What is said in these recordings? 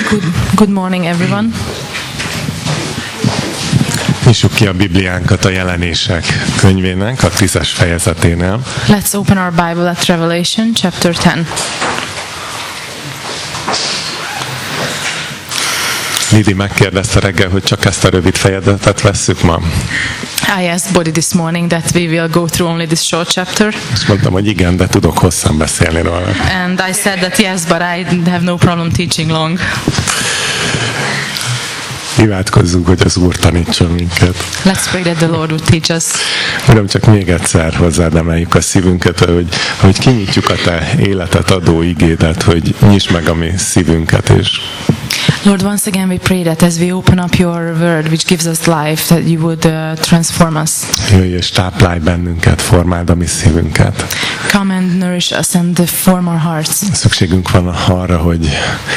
Good morning, everyone. Nyissuk ki a Bibliánkat a Jelenések könyvének, a 10-es fejezeténél. Let's open our Bible at Revelation, chapter 10. Lidi megkérdezte reggel, hogy csak ezt a rövid fejezetet vesszük ma. I asked Bodhi this morning that we will go through only this short chapter. Azt mondtam, hogy igen, de tudok hosszan beszélni róla. And I said that yes, but I have no problem teaching long. Imádkozzunk, hogy az Úr tanítson minket. Let's pray that the Lord would teach us. Uram, csak még egyszer hozzád emeljük a szívünket, hogy kinyitjuk a Te életet adó igédet, hogy nyisd meg a mi szívünket is. Lord, once again we pray that as we open up your word, which gives us life, that you would transform us. Jöjj és táplálj bennünket, formáld a mi szívünket. Come and nourish us and form our hearts. Szükségünk van arra, hogy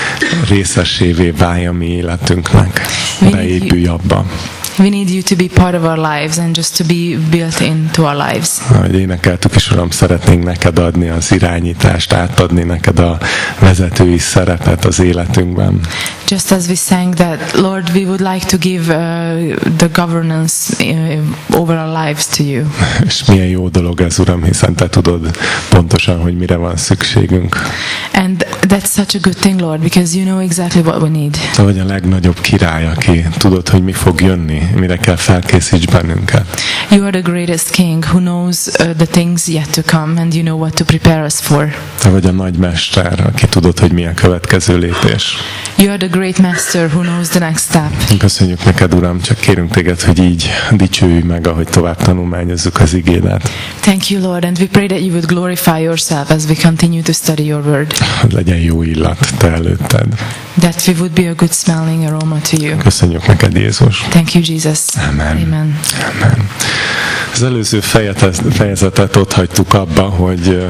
részesévé válj a mi életünknek, beépülj abba. We need you to be part of our lives and just to be built into our lives. Ahogy énekeltük is, Uram, szeretnénk neked adni az irányítást, átadni neked a vezetői szerepet az életünkben. Just as we sang that, Lord, we would like to give the governance over our lives to you. És milyen jó dolog ez, Uram, hiszen Te tudod pontosan, hogy mire van szükségünk. And that's such a good thing, Lord, because you know exactly what we need. Te vagy a legnagyobb király, aki tudod, hogy mi fog jönni, mire kell felkészíts bennünket. You are the greatest king who knows the things yet to come, and you know what to prepare us for. Te vagy a nagy mester, aki tudod, hogy mi a következő lépés. You are the great master who knows the next step. Köszönjük neked, Uram, csak kérünk téged, hogy így dicsőülj meg, ahogy tovább tanulmányozzuk az igédet. Thank you, Lord, and we pray that you would glorify yourself as we continue to study your word. Hogy legyen jó illat Te előtted. That we would be a good smelling aroma to you. Köszönjük neked, Jézus. Thank you, Jesus. Amen. Amen. Amen. Az előző fejezetet ott hagytuk abba, hogy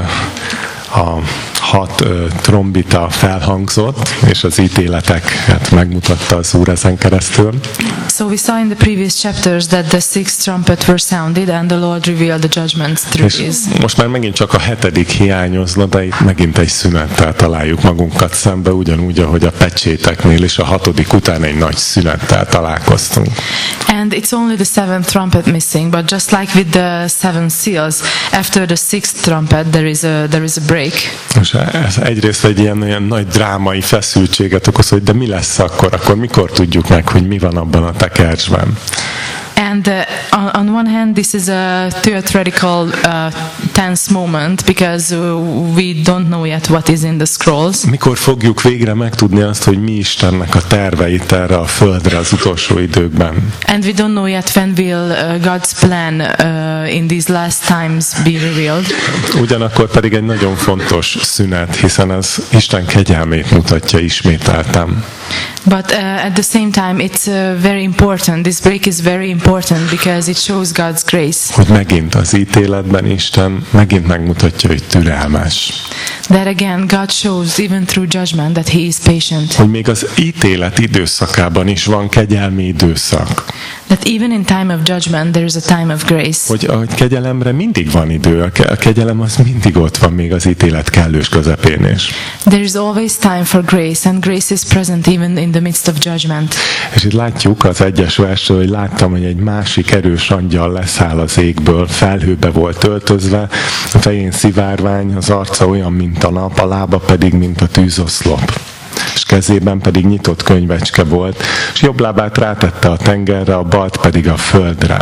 a 6 trombita felhangzott, és az ítéleteket megmutatta az Úr ezen keresztül. So we saw in the previous chapters that the 6th trumpet were sounded and the Lord revealed the judgments through És this. most már megint csak a 7. hiányozna, de itt megint egy szünettel találjuk magunkat szembe, ugyanúgy, ahogy a pecséteknél is a 6. után egy nagy szünettel találkoztunk. And it's only the 7th trumpet missing, but just like with the 7 seals, after the 6th trumpet there is a break. És ez egyrészt egy ilyen nagy drámai feszültséget okoz, hogy de mi lesz akkor mikor tudjuk meg, hogy mi van abban a tekercsben. And on one hand, this is a theatrical, tense moment because we don't know yet what is in the scrolls. Mikor fogjuk végre megtudni azt, hogy mi Istennek a terveit erre a földre az utolsó időkben? And we don't know yet when will God's plan in these last times be revealed. Ugyanakkor pedig egy nagyon fontos szünet, hiszen ez Isten kegyelmét mutatja ismételten. But at the same time, it's very important. This break is very important because it shows God's grace. Hogy megint az ítéletben Isten megint megmutatja, hogy türelmes. That again, God shows even through judgment that He is patient. Hogy még az ítélet időszakában is van kegyelmi időszak. That even in time of judgment there is a time of grace. Hogy a kegyelemre mindig van idő, a kegyelem az mindig ott van még az ítélet kellős közepén is. There is always time for grace, and grace is present even in the midst of judgment. És itt látjuk az 1. versről, hogy láttam, hogy egy másik erős angyal leszáll az égből, felhőbe volt öltözve, a fején szivárvány, az arca olyan, mint a nap, a lába pedig, mint a tűzoszlop. És kezében pedig nyitott könyvecske volt, és jobb lábát rátette a tengerre, a balt pedig a földre.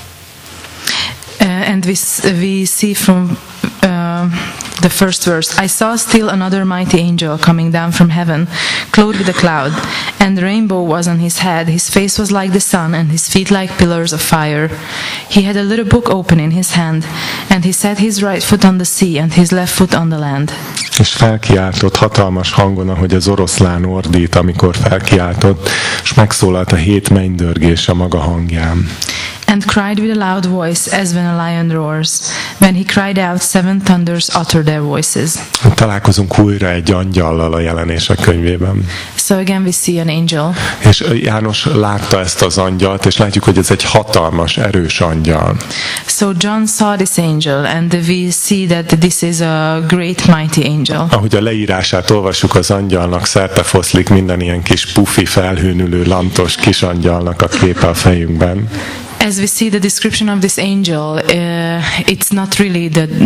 And we see from the first verse, I saw still another mighty angel coming down from heaven, clothed with a cloud, and the rainbow was on his head. His face was like the sun, and his feet like pillars of fire. He had a little book open in his hand, and he set his right foot on the sea, and his left foot on the land. És felkiáltott hatalmas hangon, ahogy az oroszlán ordít, amikor felkiáltott, és megszólalt a 7 mennydörgés a maga hangján. and cried with a loud voice as when a lion roars. When he cried out, 7 thunders uttered their voices. Találkozunk újra egy angyallal a Jelenések könyvében. So again we see an angel. És János látta ezt az angyalt, és látjuk, hogy ez egy hatalmas, erős angyal. So John saw this angel, and we see that this is a great mighty angel. Ahogy a leírását olvassuk az angyalnak, szertefoszlik minden ilyen kis pufi, felhőnülő, lantos kis angyalnak a képe a fejünkben. As we see the description of this angel, it's not really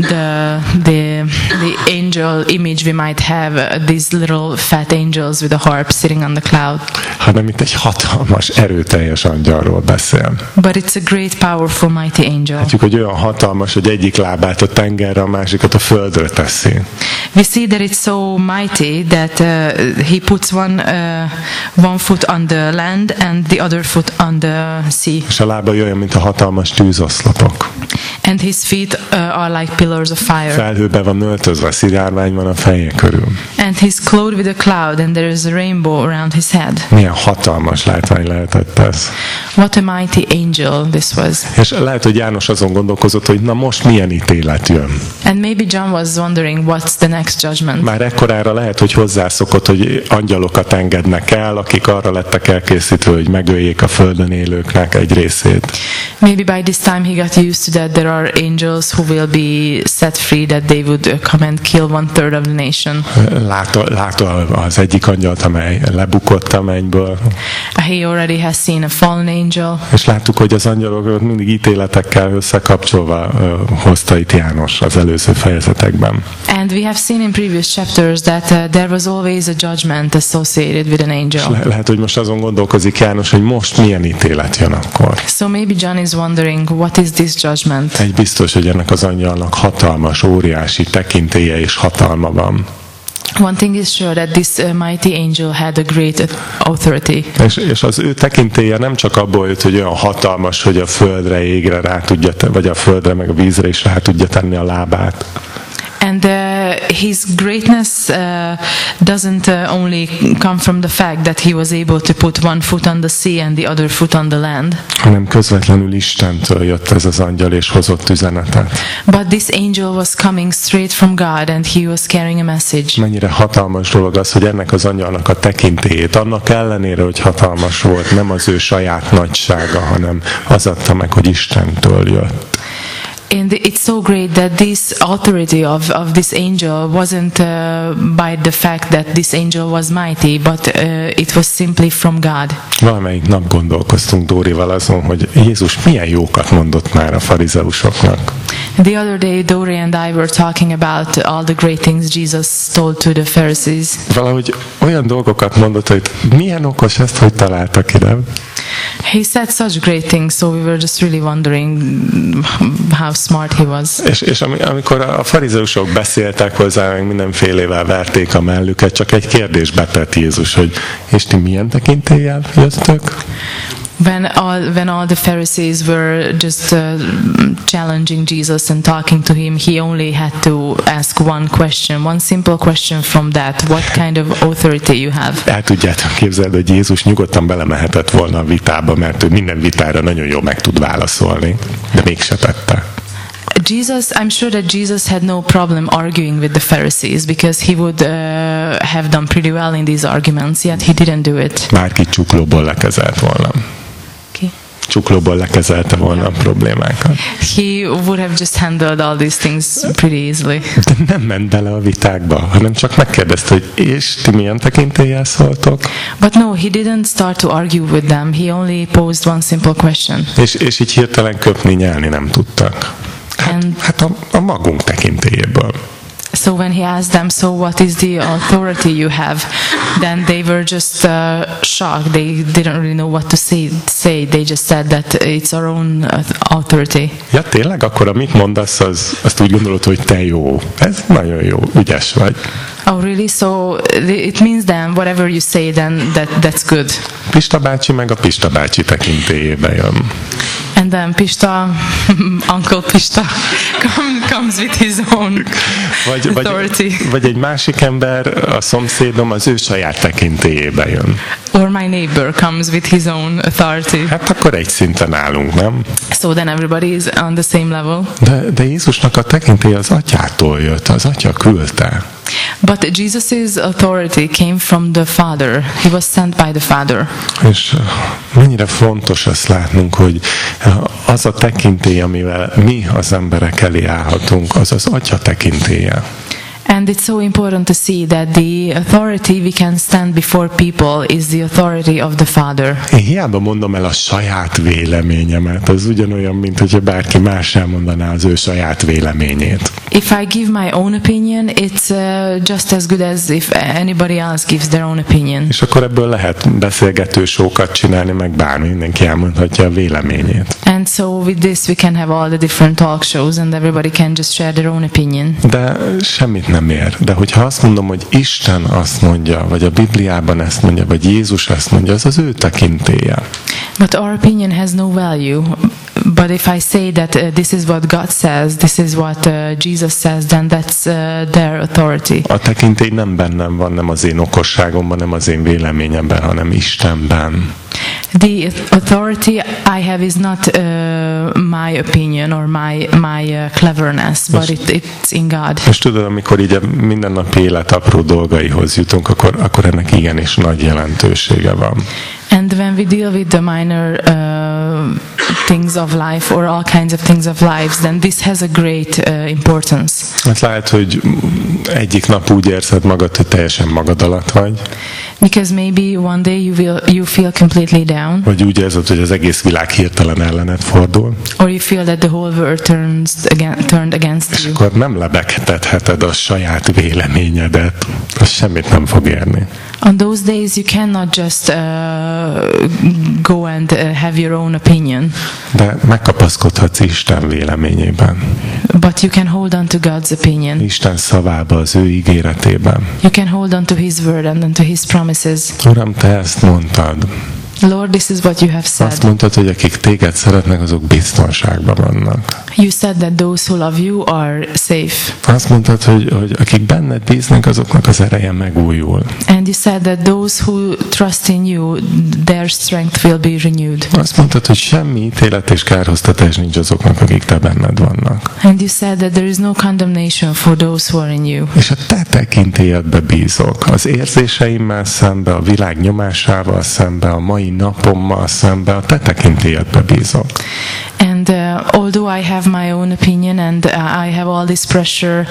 the angel image we might have, these little fat angels with a harp sitting on the cloud. Hanem itt egy hatalmas, erőteljes angyalról beszél. But it's a great, powerful, mighty angel. Látjuk, hogy olyan hatalmas, hogy egyik lábát a tengerre, a másikat a földre teszi. We see that it's so mighty that he puts one foot on the land and the other foot on the sea. És a lábai olyan, mint a hatalmas tűzoszlopok. And his feet are like pillars of fire. Felhőbe van öltözve, szivárvány van a feje körül. And he's clothed with a cloud, and there is a rainbow around his head. Milyen hatalmas látvány lehetett ez. What a mighty angel this was. És lehet, hogy János azon gondolkozott, hogy na most milyen ítélet jön. And maybe John was wondering what's the next judgment. Már ekkorára lehet, hogy hozzászokott, hogy angyalokat engednek el, akik arra lettek elkészítve, hogy megöljék a földön élőknek egy részét. Maybe by this time he got used to that. There are angels who will be set free, that they would come and kill 1/3 of the nation. Látta az egyik angyalt, amely lebukott a mennyből. He already has seen a fallen angel. És láttuk, hogy az angyalok mindig ítéletekkel összekapcsolva hozta itt János az előző fejezetekben. And we have seen in previous chapters that there was always a judgment associated with an angel. Lehet, hogy most azon gondolkozik János, hogy most milyen ítélet jön akkor. So maybe John is wondering, what is this judgment? Egy biztos, hogy ennek az angyalnak hatalmas, óriási tekintélye és hatalma van. One thing is sure, that this mighty angel had a great authority. És az ő tekintélye nem csak abból jött, hogy olyan hatalmas, hogy a földre, égre rá tudja, vagy a földre, meg a vízre is rá tudja tenni a lábát. And his greatness doesn't only come from the fact that he was able to put one foot on the sea and the other foot on the land. Hanem közvetlenül Istentől jött ez az angyal és hozott üzenetet. But this angel was coming straight from God, and he was carrying a message. Mennyire hatalmas dolog az, hogy ennek az angyalnak a tekintélyét, annak ellenére, hogy hatalmas volt, nem az ő saját nagysága, hanem az adta meg, hogy Istentől jött. And it's so great that this authority of this angel wasn't by the fact that this angel was mighty, but it was simply from God. Valamelyik nap gondolkoztunk Dórival azon, hogy Jézus milyen jókat mondott már a farizeusoknak. The other day, Dori and I were talking about all the great things Jesus told to the Pharisees. Valahogy olyan dolgokat mondott, hogy milyen okos ezt, hogy találtak ide. He said such great things, so we were just really wondering how smart he was. És amikor a farizeusok beszéltek hozzá, meg mindenfélével verték a mellüket, csak egy kérdés betett Jézus, hogy és ti milyen tekintéllyel jöttök? When all the Pharisees were just challenging Jesus and talking to him, he only had to ask one question, one simple question from that: what kind of authority you have? El tudjátok képzelni, hogy Jézus nyugodtan belemehetett volna a vitába, mert ő minden vitára nagyon jól meg tud válaszolni, de mégse tette. I'm sure that Jesus had no problem arguing with the Pharisees, because he would have done pretty well in these arguments, yet he didn't do it. Bárki csuklóból lekezelt volna. Okay. Csuklóból lekezelte volna a problémákat. He would have just handled all these things pretty easily. De nem ment bele a vitákba, hanem csak megkérdezte, hogy és ti milyen tekintéllyel szóltok? But no, he didn't start to argue with them. He only posed one simple question. És így hirtelen köpni, nyelni nem tudtak. Hát a magunk tekintélyéből. So when he asked them, so what is the authority you have? Then they were just shocked. They didn't really know what to say. They just said that it's our own authority. Ja, tényleg? Akkor amit mondasz, azt úgy gondolod, hogy te jó. Ez nagyon jó, ügyes vagy. Oh, really? So it means then whatever you say, then that's good. Pista bácsi meg a Pista bácsi tekintélyébe jön. And And then Pista, Uncle Pista comes with his own authority. Vagy egy másik ember, a szomszédom, az ő saját tekintélyébe jön. Or my neighbor comes with his own authority. Hát akkor egy szinten állunk, nem? So then everybody is on the same level. De Jézusnak a tekintélye az Atyától jött, az Atya küldte. But Jesus' authority came from the Father. He was sent by the Father. És mennyire fontos azt látnunk, hogy az a tekintély, amivel mi az emberek elé állhatunk, az az Atya tekintélye. And it's so important to see that the authority we can stand before people is the authority of the Father. Én hiába mondom el a saját véleményemet, az ugyanolyan, mint hogyha bárki más elmondaná az ő saját véleményét. If I give my own opinion, it's just as good as if anybody else gives their own opinion. És akkor ebből lehet beszélgető show-kat csinálni, meg bármi, mindenki elmondhatja a véleményét. And so with this we can have all the different talk shows and everybody can just share their own opinion. De semmit nem ér. De hogyha azt mondom, hogy Isten azt mondja, vagy a Bibliában ezt mondja, vagy Jézus ezt mondja, az az ő tekintélye. But our opinion has no value. But if I say that this is what God says, this is what Jesus says, then that's their authority. A tekintély nem bennem van, nem az én okosságomban, nem az én véleményemben, hanem Istenben. The authority I have is not my opinion or my cleverness, but it's in God. És tudod, amikor így a mindennapi élet apró dolgaihoz jutunk, akkor ennek igenis nagy jelentősége van. And when we deal with the minor things of life or all kinds of things of life, then this has a great importance. Hát lehet, hogy egyik nap úgy érzed magad, hogy teljesen magad alatt vagy. Because maybe one day you feel completely down. Vagy úgy érzed, hogy az egész világ hirtelen ellened fordul. Or you feel that the whole world turned against you. És akkor nem lebegtetheted a saját véleményedet. Az semmit nem fog érni. On those days you cannot just go and have your own opinion. De megkapaszkodhatsz Isten véleményében. But you can hold on to God's opinion. Isten szavába, az ő ígéretében. You can hold on to His word and to His promises. Uram, te ezt mondtad. Lord, this is what you have said. Azt mondtad, hogy akik téged szeretnek, azok biztonságban vannak. You said that those who love you are safe. Azt mondtad, hogy akik benned bíznak, azoknak az ereje megújul. And you said that those who trust in you, their strength will be renewed. Azt mondtad, hogy semmi ítélet és kárhoztatás nincs azoknak, akik te benned vannak. And you said that there is no condemnation for those who are in you. És a te tekintélyedbe bízok. Az érzéseimmel szembe, a világ nyomásával szembe, a mai napommal szembe, a te tekintélyedbe bízok. And although I have my own opinion and I have all this pressure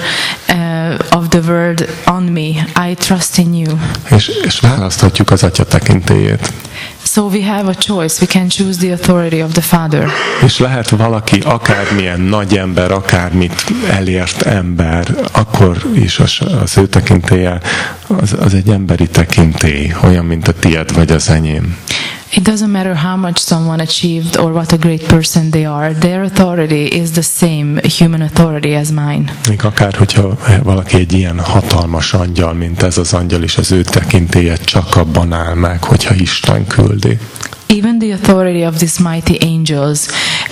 of the world on me, I trust in you. És választhatjuk az Atya tekintélyét. So we have a choice. We can choose the authority of the Father. És lehet valaki akármilyen nagy ember, akármit elért ember, akkor is az ő tekintélye az egy emberi tekintély, olyan, mint a tiéd vagy az enyém. It doesn't matter how much someone achieved or what a great person they are. Their authority is the same human authority as mine. Még akár, hogyha valaki egy ilyen hatalmas angyal, mint ez az angyal is, az ő tekintélye csak abban áll meg, hogyha Isten küldi. Even the authority of these mighty angels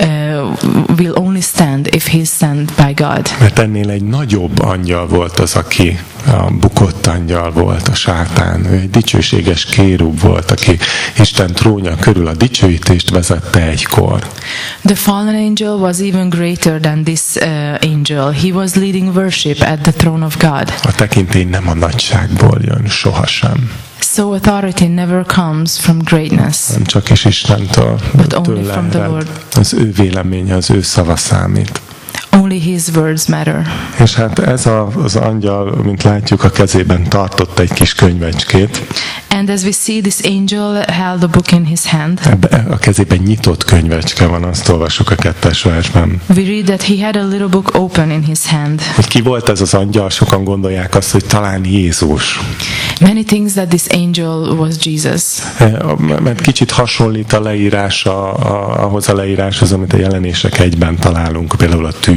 will only stand if he is sent by God. Mert ennél egy nagyobb angyal volt az, aki a bukott angyal volt, a sátán. Ő egy dicsőséges kérub volt, aki Isten trónja körül a dicsőítést vezette egykor. The fallen angel was even greater than this angel. He was leading worship at the throne of God. A tekintély nem a nagyságból jön, sohasem. So authority never comes from greatness. Nem csak is Istentől, but only from the Lord. Az ő véleménye, az ő szava számít. Only his words matter. És hát ez az angyal, mint látjuk, a kezében tartott egy kis könyvecskét. And as we see, this angel held a book in his hand. A kezében nyitott könyvecske van, azt olvassuk a 2. versben. We read that he had a little book open in his hand. Hogy ki volt ez az angyal? Sokan gondolják azt, hogy talán Jézus. Many things that this angel was Jesus. Mert kicsit hasonlít a leírása ahhoz a leíráshoz, amit a Jelenések 1-ben találunk, például a tűz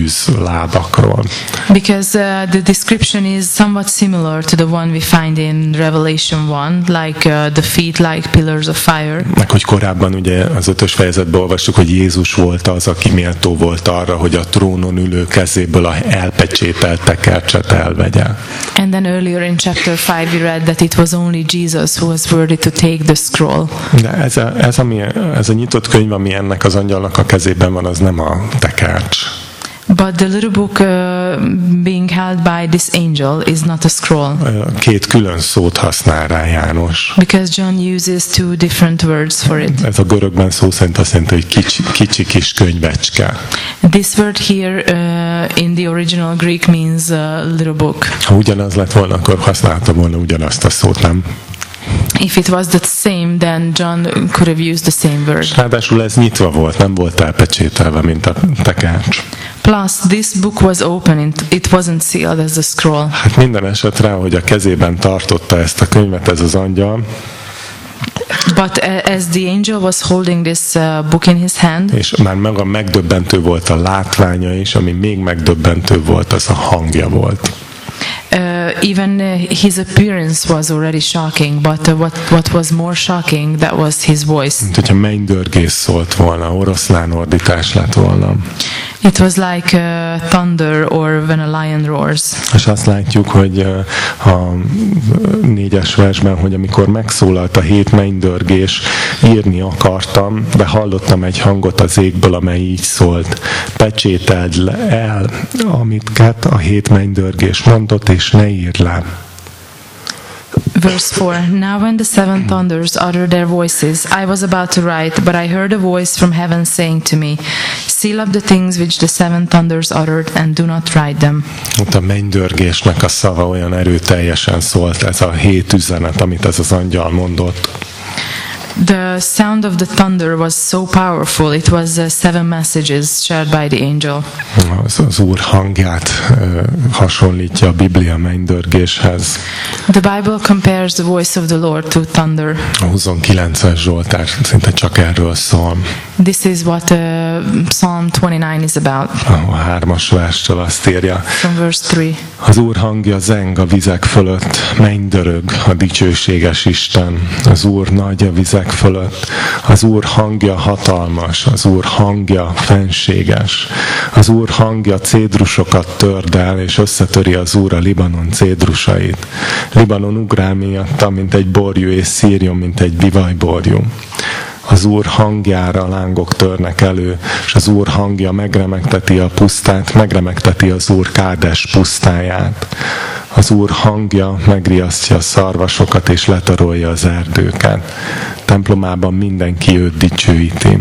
tűz lábakról. Because the description is somewhat similar to the one we find in Revelation 1, like the feet like pillars of fire. Meg hogy korábban ugye az 5. fejezetben olvastuk, hogy Jézus volt az, aki méltó volt arra, hogy a trónon ülő kezéből a elpecsételt tekercset elvegye. And then earlier in chapter 5 we read that it was only Jesus who was worthy to take the scroll. De ez a nyitott könyv, ami ennek az angyalnak a kezében van, az nem a tekercs. But the little book being held by this angel is not a scroll. Két külön szót használ rá János. Because John uses two different words for it. Ez a görögben szó szerint azt jelenti, hogy kicsi kis könyvecske. This word here in the original Greek means little book. Ha ugyanaz lett volna, akkor használta volna ugyanazt a szót, nem? If it was the same, then John could have used the same word. Ráadásul ez nyitva volt, nem volt elpecsételve, mint a tekercs. Plus, this book was open, it wasn't sealed as a scroll. Hát minden esetre, hogy a kezében tartotta ezt a könyvet ez az angyal, But as the angel was holding this book in his hand, és már maga megdöbbentő volt a látványa is, ami még megdöbbentőbb volt, az a hangja volt. Even his appearance was already shocking, but what was more shocking, that was his voice. Mint hogyha mennydörgés szólt volna, oroszlán ordítás lett volna. It was like thunder or when a lion roars. És azt látjuk, hogy a 4. versben, hogy amikor megszólalt a 7 mennydörgés, írni akartam, de hallottam egy hangot az égből, amely így szólt: pecsételd el, amiket a 7 mennydörgés mondott, és ne írd le. Verse 4. Now when the 7 thunders uttered their voices, I was about to write, but I heard a voice from heaven saying to me, seal up the things which the 7 thunders uttered, and do not write them. Ott a mennydörgésnek a szava olyan erőteljesen szólt, ez a 7 üzenet, amit ez az angyal mondott. The sound of the thunder was so powerful, it was 7 messages shared by the angel. Az Úr hangját hasonlítja a Biblia mennydörgéshez. The Bible compares the voice of the Lord to thunder. A 29-es Zsoltár szinte csak erről szól. This is what Psalm 29 is about. A 3. verstől azt írja: From verse 3. Az Úr hangja zeng a vizek fölött, mennydörög a dicsőséges Isten. Az Úr nagy a vizek fölött, az Úr hangja hatalmas, az Úr hangja fenséges. Az Úr hangja cédrusokat törd el, és összetöri az Úr a Libanon cédrusait. Libanon ugrál miatta, mint egy borjú, és Szírjon, mint egy bivajborjú. Az Úr hangjára lángok törnek elő, és az Úr hangja megremegteti a pusztát, megremegteti az Úr Kádes pusztáját. Az Úr hangja megriasztja a szarvasokat, és letarolja az erdőket. Templomában mindenki őt dicsőíti.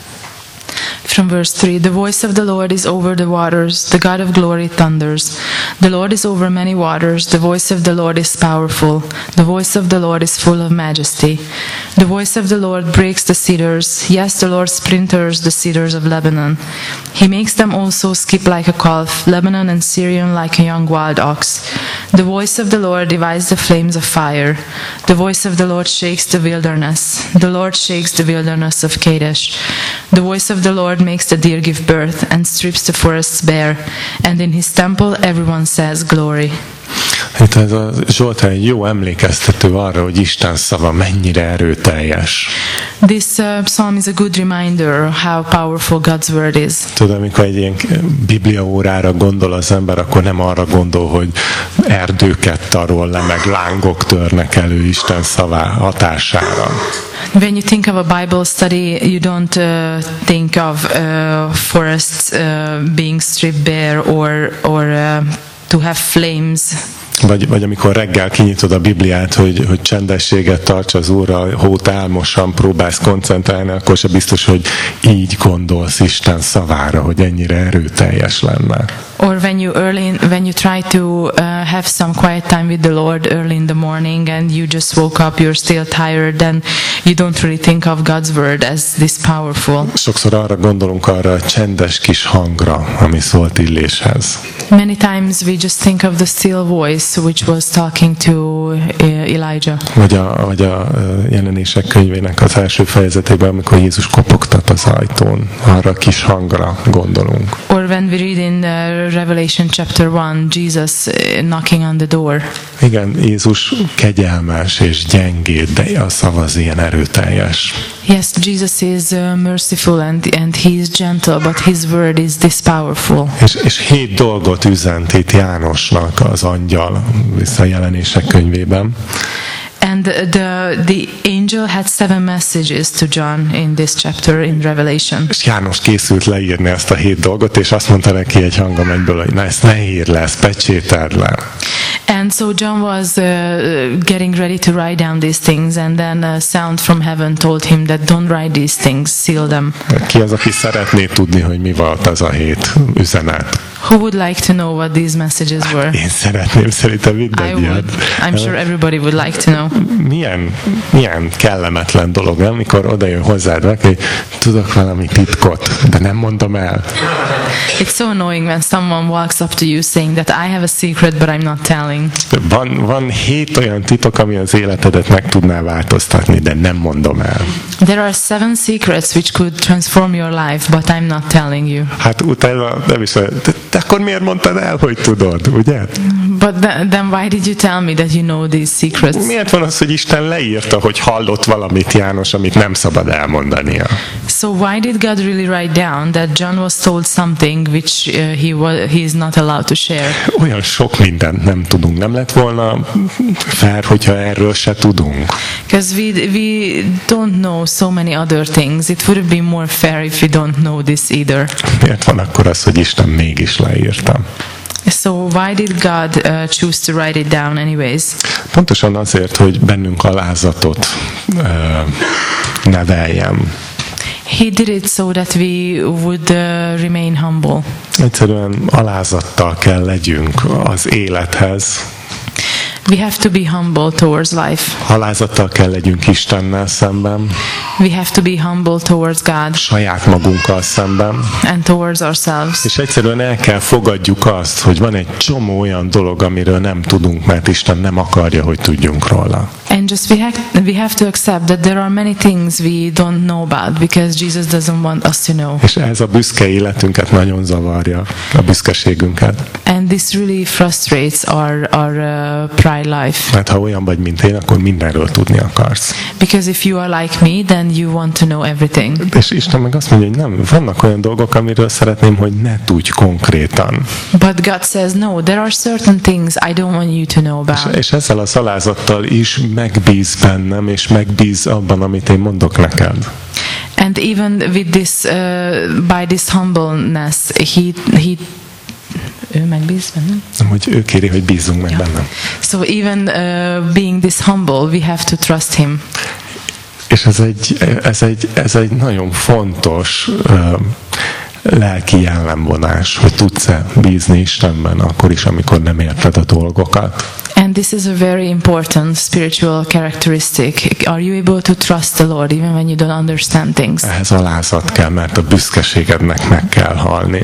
From verse 3, the voice of the Lord is over the waters, the God of glory thunders. The Lord is over many waters, the voice of the Lord is powerful. The voice of the Lord is full of majesty. The voice of the Lord breaks the cedars, yes, the Lord splinters the cedars of Lebanon. He makes them also skip like a calf, Lebanon and Syrian like a young wild ox. The voice of the Lord divides the flames of fire. The voice of the Lord shakes the wilderness. The Lord shakes the wilderness of Kadesh. The voice of the Lord makes the deer give birth and strips the forests bare, and in his temple everyone says glory. Itt ez a Zsoltár egy jó emlékeztető arra, hogy Isten szava mennyire erőteljes. This psalm is a good reminder how powerful God's word is. Tudod, amikor egy ilyen Biblia órára gondol az ember, akkor nem arra gondol, hogy erdőket tarol le, meg lángok törnek elő Isten szavá hatására. When you think of a Bible study, you don't think of forests being stripped bare or to have flames. Vagy amikor reggel kinyitod a Bibliát, hogy csendességet tarts az Úrral, hót álmosan próbálsz koncentrálni, akkor se biztos, hogy így gondolsz Isten szavára, hogy ennyire erőteljes lenne. Or when you try to have some quiet time with the Lord early in the morning and you just woke up, you're still tired, then you don't really think of God's word as this powerful. Sokszor arra gondolunk arra a csendes kis hangra, ami szólt Illéshez. Many times we just think of the still voice voice which was talking to Elijah. Vagy a Jelenések könyvének az első fejezetében, amikor Jézus kopogtat az ajtón, arra a kis hangra gondolunk. Or when we read in Revelation chapter 1, Jesus knocking on the door. Igen, Jézus kegyelmes és gyengéd, de a szava az ilyen erőteljes. Yes, Jesus is merciful and he is gentle, but his word is this powerful. És 7 dolgot üzent itt Jánosnak az angyal vissza a Jelenések könyvében. And the angel had 7 messages to John in this chapter in Revelation. És János készült leírni ezt a 7 dolgot, és azt mondta neki egy hang a mennyből, hogy na ezt ne írd le, ezt pecsételd le. And so John was getting ready to write down these things, and then a sound from heaven told him that don't write these things, seal them. Ki az, aki szeretné tudni, hogy mi volt az a 7 üzenet? Who would like to know what these messages were? Én szeretném, szerintem mindannyian. I would. I'm sure everybody would like to know. Milyen kellemetlen dolog, amikor odajön hozzád valaki, hogy tudok valami titkot, de nem mondom el. It's so annoying when someone walks up to you saying that I have a secret but I'm not telling. Van 7 olyan titok, ami az életedet meg tudná változtatni, de nem mondom el. There are 7 secrets which could transform your life, but I'm not telling you. Hát utána nem is, de akkor miért mondtad el, hogy tudod, ugye? But then why did you tell me that you know these secrets? Miért van az, hogy Isten leírta, hogy hallott valamit János, amit nem szabad elmondania? So why did God really write down that John was told something which he is not allowed to share? Olyan sok mindent nem tudunk. Nem lett volna fair, hogyha erről se tudunk. Because we don't know so many other things. It would have been more fair if we don't know this either. Miért van akkor az, hogy Isten mégis leírta? So why did God choose to write it down anyways? Pontosan azért, hogy bennünk alázatot neveljem. He did it so that we would remain humble. Egyszerűen alázattal kell legyünk az élethez. We have to be humble towards life. Alázattal kell legyünk Istennel szemben. We have to be humble towards God. Saját magunkkal szemben. And towards ourselves. És egyszerűen el kell fogadjuk azt, hogy van egy csomó olyan dolog, amiről nem tudunk, mert Isten nem akarja, hogy tudjunk róla. And just we have to accept that there are many things we don't know about because Jesus doesn't want us to know. És ez a büszke életünket nagyon zavarja, a büszkeségünket. And this really frustrates our pride life. Mert ha olyan vagy, mint én, akkor mindenről tudni akarsz. Because if you are like me, then you want to know everything. És Isten meg azt mondja, hogy nem, vannak olyan dolgok, amiről szeretném, hogy ne tudj konkrétan. But God says, no, there are certain things I don't want you to know about. És ezzel az alázattal is megbíz bennem, és megbíz abban, amit én mondok neked. And even with this, by this humbleness, ő megbíz bennem? Hogy ő kéri, hogy bízzunk meg bennem. So even being this humble, we have to trust him. És ez egy nagyon fontos lelki jellemvonás, hogy tudsz-e bízni Istenben akkor is, amikor nem érted a dolgokat. And this is a very important spiritual characteristic. Are you able to trust the Lord even when you don't understand things? Ehhez alázat kell, mert a büszkeségednek meg kell halni.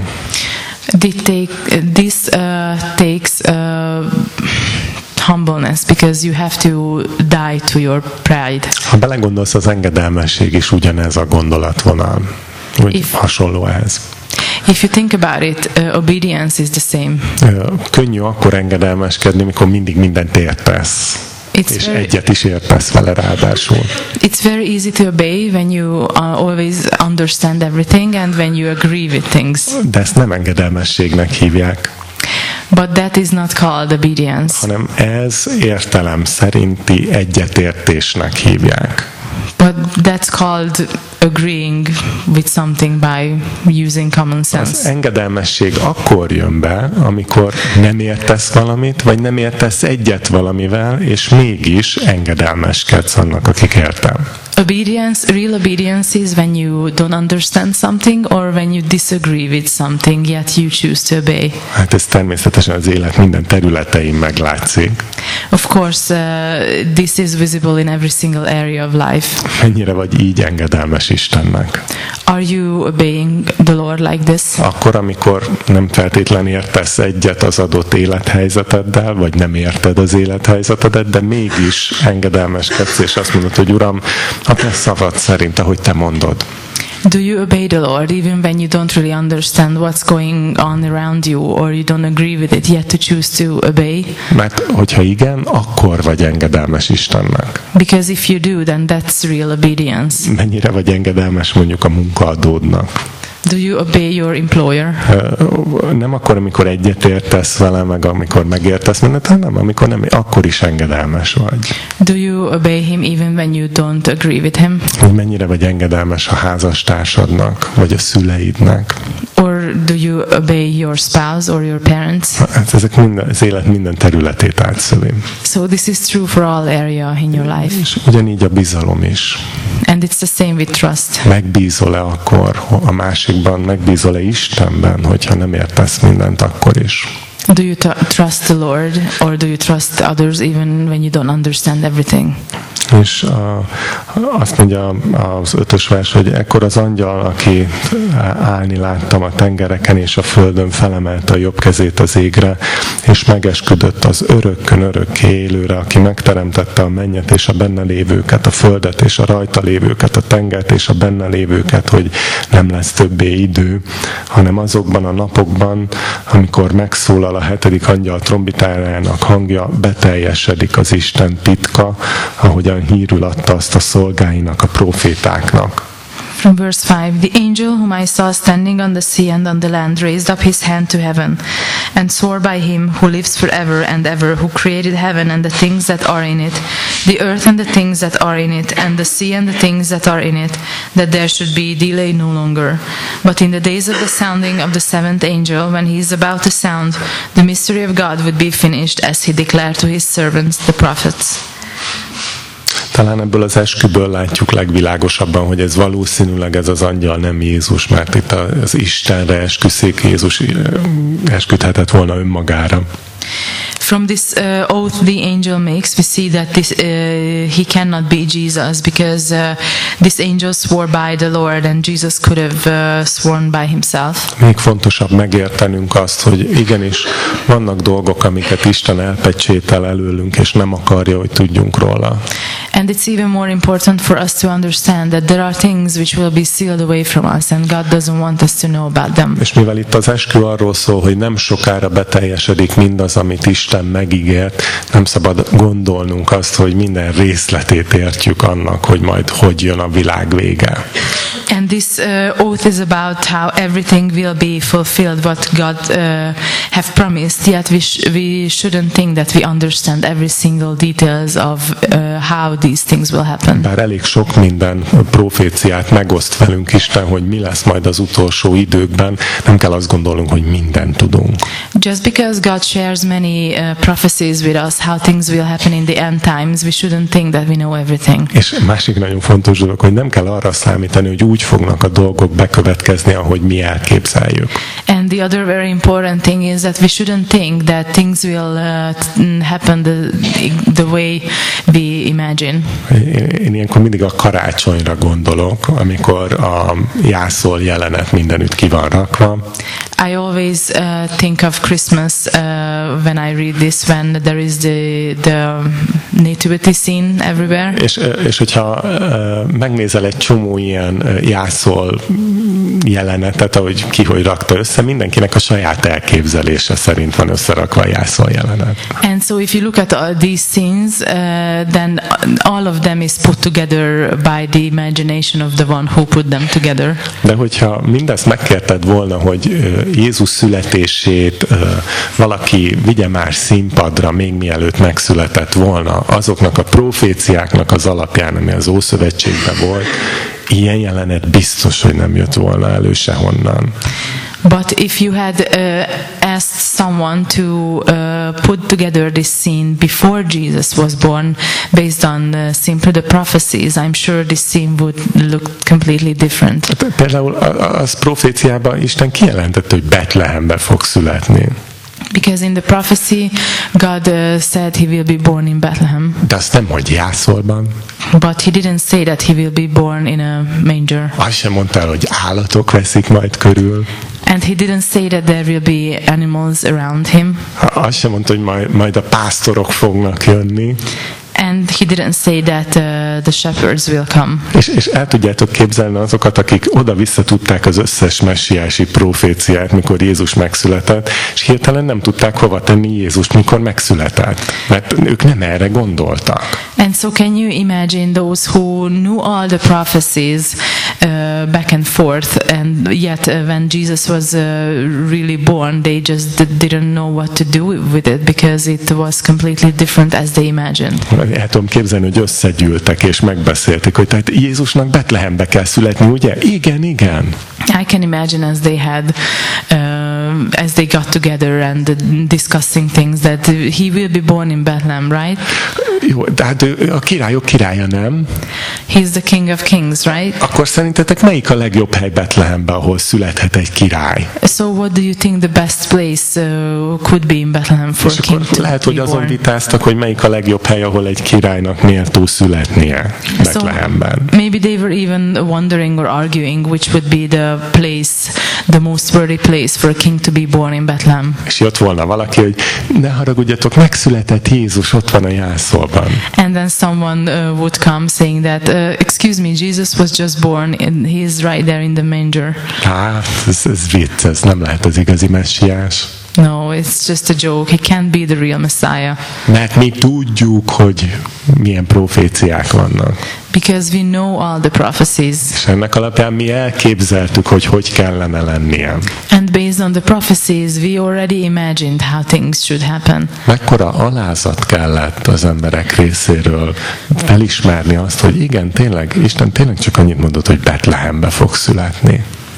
This takes humbleness because you have to die to your pride. Ha belegondolsz, az engedelmesség is ugyanez a gondolatvonal, vagy hasonló ehhez. If you think about it, obedience is the same. Könnyű akkor engedelmeskedni, mikor mindig mindent értesz. És egyet is értesz vele ráadásul. It's very easy to obey when you always understand everything and when you agree with things. De ezt nem engedelmességnek hívják. But that is not called obedience. Hanem ez értelem szerinti egyetértésnek hívják. But that's called agreeing with something by using common sense. Az engedelmesség akkor jön be, amikor nem értesz valamit, vagy nem értesz egyet valamivel, és mégis engedelmeskedsz annak, akik értem. Real obedience is when you don't understand something or when you disagree with something, yet you choose to obey. Hát ez természetesen az élet minden területein meglátszik. Of course, this is visible in every single area of life. Mennyire vagy így engedelmes Istennek? Are you obeying the Lord like this? Akkor, amikor nem feltétlenül értesz egyet az adott élethelyzeteddel, vagy nem érted az élethelyzetedet, de mégis engedelmeskedsz, és azt mondod, hogy Uram, a te szavad szerint, ahogy te mondod. Do you obey the Lord even when you don't really understand what's going on around you or you don't agree with it, yet to choose to obey? Mert hogyha igen, akkor vagy engedelmes Istennek. Because if you do, then that's real obedience. Mennyire vagy engedelmes mondjuk a munkaadódnak? Do you obey your employer? Nem akkor, amikor egyetértesz vele, meg amikor megértesz mindent, hanem amikor nem, akkor is engedelmes vagy. Do you obey him even when you don't agree with him? Hogy mennyire vagy engedelmes a házastársadnak, vagy a szüleidnek? Or do you obey your spouse or your parents? Ezek minden, az élet minden területét átszöli. So this is true for all area in your life. És ugyanígy a bizalom is. And it's the same with trust. Megbízol-e akkor a másikban, megbízol-e Istenben, hogyha nem értesz mindent akkor is? Do you trust the Lord or do you trust others even when you don't understand everything? És azt mondja az 5. vers, hogy ekkor az angyal, aki állni láttam a tengereken és a földön, felemelte a jobb kezét az égre, és megesküdött az örökkön örökké élőre, aki megteremtette a mennyet és a benne lévőket, a földet és a rajta lévőket, a tengert és a benne lévőket, hogy nem lesz többé idő, hanem azokban a napokban, amikor megszólal a 7. angyal trombitájának hangja, beteljesedik az Isten titka, ahogyan hírül adta azt a szolgáinak, a profétáknak. From verse 5, the angel whom I saw standing on the sea and on the land raised up his hand to heaven and swore by him who lives forever and ever, who created heaven and the things that are in it, the earth and the things that are in it, and the sea and the things that are in it, that there should be delay no longer. But in the days of the sounding of the 7th angel, when he is about to sound, the mystery of God would be finished, as he declared to his servants, the prophets. Talán ebből az esküből látjuk legvilágosabban, hogy ez valószínűleg ez az angyal nem Jézus, mert itt az Istenre esküszik, Jézus esküdhetett volna önmagára. From this oath the angel makes, we see that he cannot be Jesus, because this angel swore by the Lord and Jesus could have sworn by himself. Még fontosabb megértenünk azt, hogy igenis vannak dolgok, amiket Isten elpecsétel előlünk, és nem akarja, hogy tudjunk róla. And it's even more important for us to understand that there are things which will be sealed away from us, and God doesn't want us to know about them. És mivel itt az eskü arról szól, hogy nem sokára beteljesedik mindaz, amit Isten megígért, nem szabad gondolnunk azt, hogy minden részletét értjük annak, hogy majd hogy jön a világ vége. And this oath is about how everything will be fulfilled, what God have promised, yet we shouldn't think that we understand every single details of how these things will happen. Bár elég sok minden proféciát megoszt velünk Isten, hogy mi lesz majd az utolsó időkben, nem kell azt gondolnunk, hogy mindent tudunk. Just because God shares many prophecies with us, how things will happen in the end times, we shouldn't think that we know everything. És másik nagyon fontos dolog, hogy nem kell arra számítani, hogy úgy fognak a dolgok bekövetkezni, ahogy mi elképzeljük. And the other very important thing is that we shouldn't think that things will happen the way we imagine. Én ilyenkor mindig a karácsonyra gondolok, amikor a jászol jelenet mindenütt ki van rakva. I always think of Christmas when I read this, when there is the nativity scene everywhere. És hogyha megnézel egy csomó ilyen jászol jelenetet, ahogy ki hogy rakta össze, mindenkinek a saját elképzelése szerint van összerakva a jászol jelenet. And so if you look at these scenes, then all of them is put together by the imagination of the one who put them together. De hogyha mindezt megkérted volna, hogy Jézus születését valaki vigye már színpadra, még mielőtt megszületett volna, azoknak a proféciáknak az alapján, ami az Ószövetségben volt, ilyen jelenet biztos, hogy nem jött volna elő sehonnan. But if you had asked someone to put together this scene before Jesus was born, based on simply the prophecies, I'm sure this scene would look completely different. Például az proféciában Isten kijelentette, hogy Betlehembe fog születni. Because in the prophecy, God said he will be born in Bethlehem. De azt nem, hogy jászolban. But he didn't say that he will be born in a manger. Azt sem mondta el, hogy állatok veszik majd körül. And he didn't say that there will be animals around him. Azt sem mondta, hogy majd a pásztorok fognak jönni. And he didn't say that the shepherds will come. És el tudjátok képzelni azokat, akik oda-vissza tudták az összes messiási proféciát, mikor Jézus megszületett, és hirtelen nem tudták hova tenni Jézust, mikor megszületett. Mert ők nem erre gondoltak. And so can you imagine those who knew all the prophecies back and forth, and yet when Jesus was really born, they just didn't know what to do with it, because it was completely different as they imagined. El tudom képzelni, hogy összegyűltek és megbeszélték, hogy tehát Jézusnak Betlehembe kell születni, ugye? Igen, igen. I can imagine as they got together and discussing things that he will be born in Bethlehem, right? Jó, de hát a királyok királya, nem? He's the King of Kings, right? Akkor szerintetek melyik a legjobb hely Betlehembe, ahol születhet egy király? So what do you think the best place could be in Bethlehem for a king to lehet, be hogy azon born? vitáztak, hogy melyik a legjobb hely, ahol egy királynak méltó születnie Betlehemben. So maybe they were even wondering or arguing which would be the place, the most worthy place for a king to be born in Bethlehem. És jött volna valaki, hogy ne haragudjatok, megszületett Jézus, ott van a jászolban. And then someone would come saying that, excuse me, Jesus was just born, and he is right there in the manger. Hát, ez vicc, ez nem lehet az igazi messiás. No, it's just a joke. He can't be the real Messiah. Mert mi tudjuk, hogy milyen proféciák vannak. Because we know all the prophecies. És ennek alapján mi elképzeltük, hogy kellene lennie. And based on the prophecies, we already imagined how things should happen. Mekkora alázat kellett az emberek részéről felismerni azt, hogy igen, tényleg, Isten tényleg csak annyit mondott, hogy Betlehembe fog születni.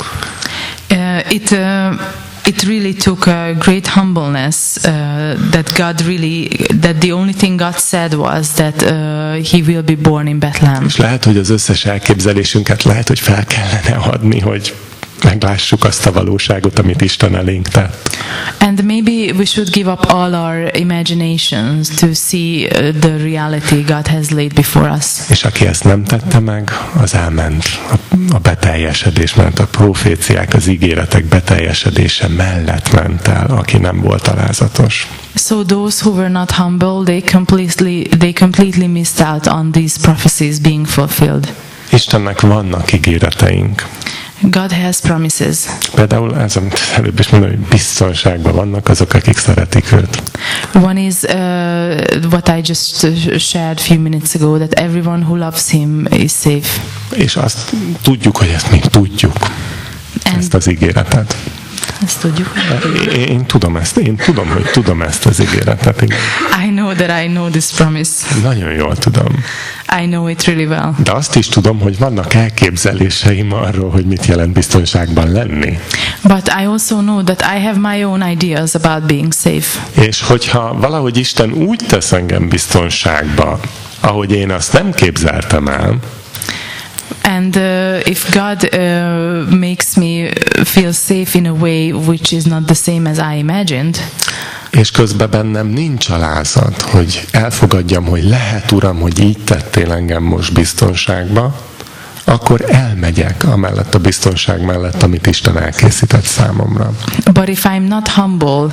It really took a great humbleness that the only thing God said was that he will be born in Bethlehem. És lehet, hogy az összes elképzelésünket lehet, hogy fel kellene adni, hogy meglássuk azt a valóságot, amit Isten elénk tett. And maybe we should give up all our imaginations to see the reality God has laid before us. És aki ezt nem tette meg, az elment a beteljesedés, mert a proféciák, az ígéretek beteljesedése mellett ment el, aki nem volt alázatos. So those who were not humble, they completely missed out on these prophecies being fulfilled. Istennek vannak ígéreteink. God has promises. Például ez, amit előbb is mondom, hogy biztonságban vannak azok, akik szeretik őt. One is what I just shared a few minutes ago, that everyone who loves him is safe. És azt tudjuk, hogy ezt még tudjuk. Ezt az ígéretet. Ezt tudjuk. Én tudom, hogy tudom ezt az ígéretet. Igen. I know that I know this promise. Nagyon jól tudom. I know it really well. De azt is tudom, hogy vannak elképzeléseim arról, hogy mit jelent biztonságban lenni. But I also know that I have my own ideas about being safe. És hogyha valahogy Isten úgy tesz engem biztonságba, ahogy én azt nem képzeltem el, and if God makes me feel safe in a way which is not the same as I imagined, és közben bennem nincs alázat, hogy elfogadjam, hogy lehet, Uram, hogy így tettél engem most biztonságba, akkor elmegyek amellett a biztonság mellett, amit Isten elkészített számomra. But if I'm not humble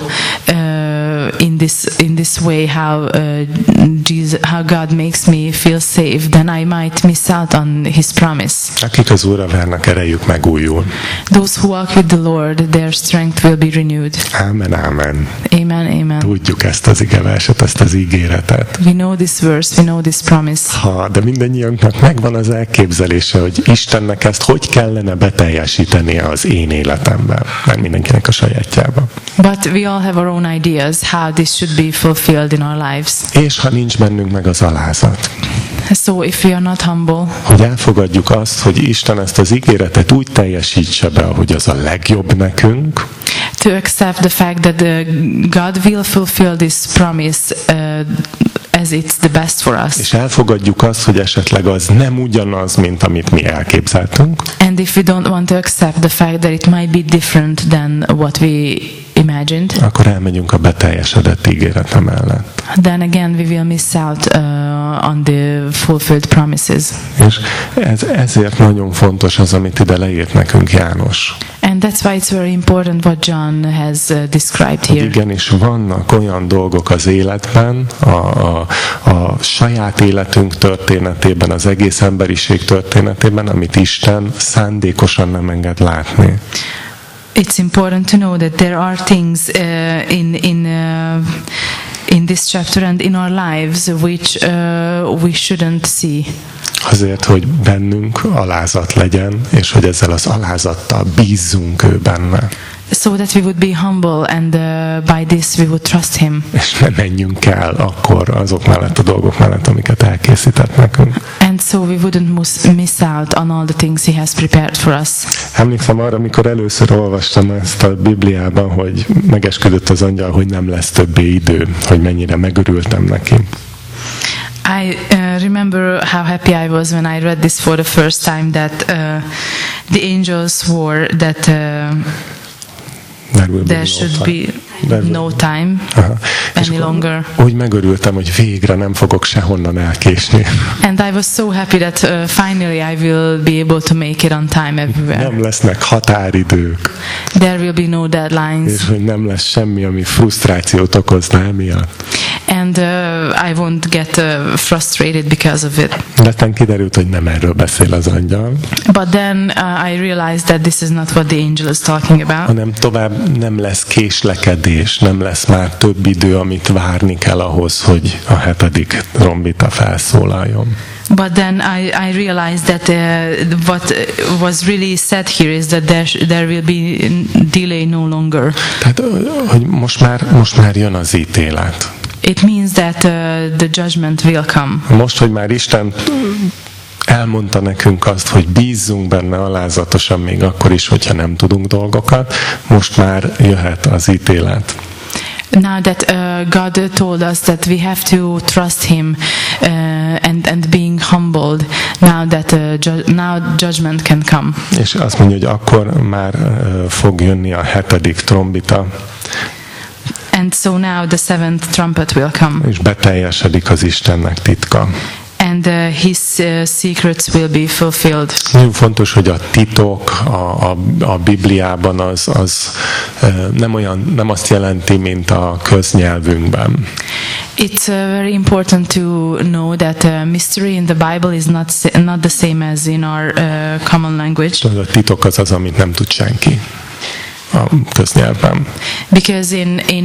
in this way, how God makes me feel safe, then I might miss out on His promise. Akik az Úrra várnak, erejük megújul. Those who walk with the Lord, their strength will be renewed. Amen, amen. Amen, amen. Tudjuk ezt az igeverset, ezt az ígéretet. We know this verse, we know this promise. De mindannyiunknak megvan az elképzelése, hogy Istennek ezt hogy kellene beteljesítenie az én életemben, mert mindenkinek a sajátjában. But we all have our own ideas how this should be fulfilled in our lives. És ha nincs bennünk meg az alázat. So if we are not humble, hogy elfogadjuk azt, hogy Isten ezt az ígéretet úgy teljesítse be, hogy az a legjobb nekünk, to accept the fact that God will fulfill this promise as it's the best for us. és elfogadjuk azt, hogy esetleg az nem ugyanaz, mint amit mi elképzeltünk, And if we don't want to accept the fact that it might be different than what we imagined, akkor elmegyünk a beteljesedett ígérete mellett. then again we will miss out on the fulfilled promises. És ezért nagyon fontos az, amit ide leírt nekünk János. And that's why it's very important what John has described here. Igenis vannak olyan dolgok az életben, a saját életünk történetében, az egész emberiség történetében, amit Isten szándékosan nem enged látni. It's important to know that there are things in this chapter and in our lives which we shouldn't see. Azért, hogy bennünk alázat legyen, és hogy ezzel az alázattal bízzunk ő benne. So that we would be humble and by this we would trust him. És ne menjünk el akkor azok mellett a dolgok mellett, amiket elkészített nekünk. And so we wouldn't miss out on all the things he has prepared for us. Emlékszem arra, amikor először olvastam ezt a Bibliában, hogy megesküdött az angyal, hogy nem lesz többé idő, hogy mennyire megörültem neki. I remember how happy I was when I read this for the first time, that the angels swore that there should be no time any longer. Úgy megörültem, hogy végre nem fogok sehonnan elkésni. And I was so happy that finally I will be able to make it on time everywhere. Nem lesznek határidők. There will be no deadlines. És hogy nem lesz semmi, ami frusztrációt okozna emiatt. And I won't get frustrated because of it. De aztán kiderült, hogy nem erről beszél az angyal. But then I realized that this is not what the angel is talking about. Hanem tovább nem lesz késlekedés, nem lesz már több idő, amit várni kell ahhoz, hogy a 7. trombita felszólaljon. But then I realized that what was really said here is that there will be delay no longer. Tehát, hogy most már jön az ítélet. It means that the judgment will come. Most, hogy már Isten elmondta nekünk azt, hogy bízzunk benne alázatosan, még akkor is, hogyha nem tudunk dolgokat, most már jöhet az ítélet. Now that God told us that we have to trust Him and being humbled, now that now judgment can come. És azt mondja, hogy akkor már fog jönni a 7. trombita. And so now the 7th trumpet will come. És beteljesedik az Istennek titka. And his secrets will be fulfilled. Nagyon fontos, hogy a titok a Bibliában az nem azt jelenti, mint a köznyelvünkben. It's very important to know that mystery in the Bible is not the same as in our common language. A titok az, amit nem tud senki a köznyelvben. Because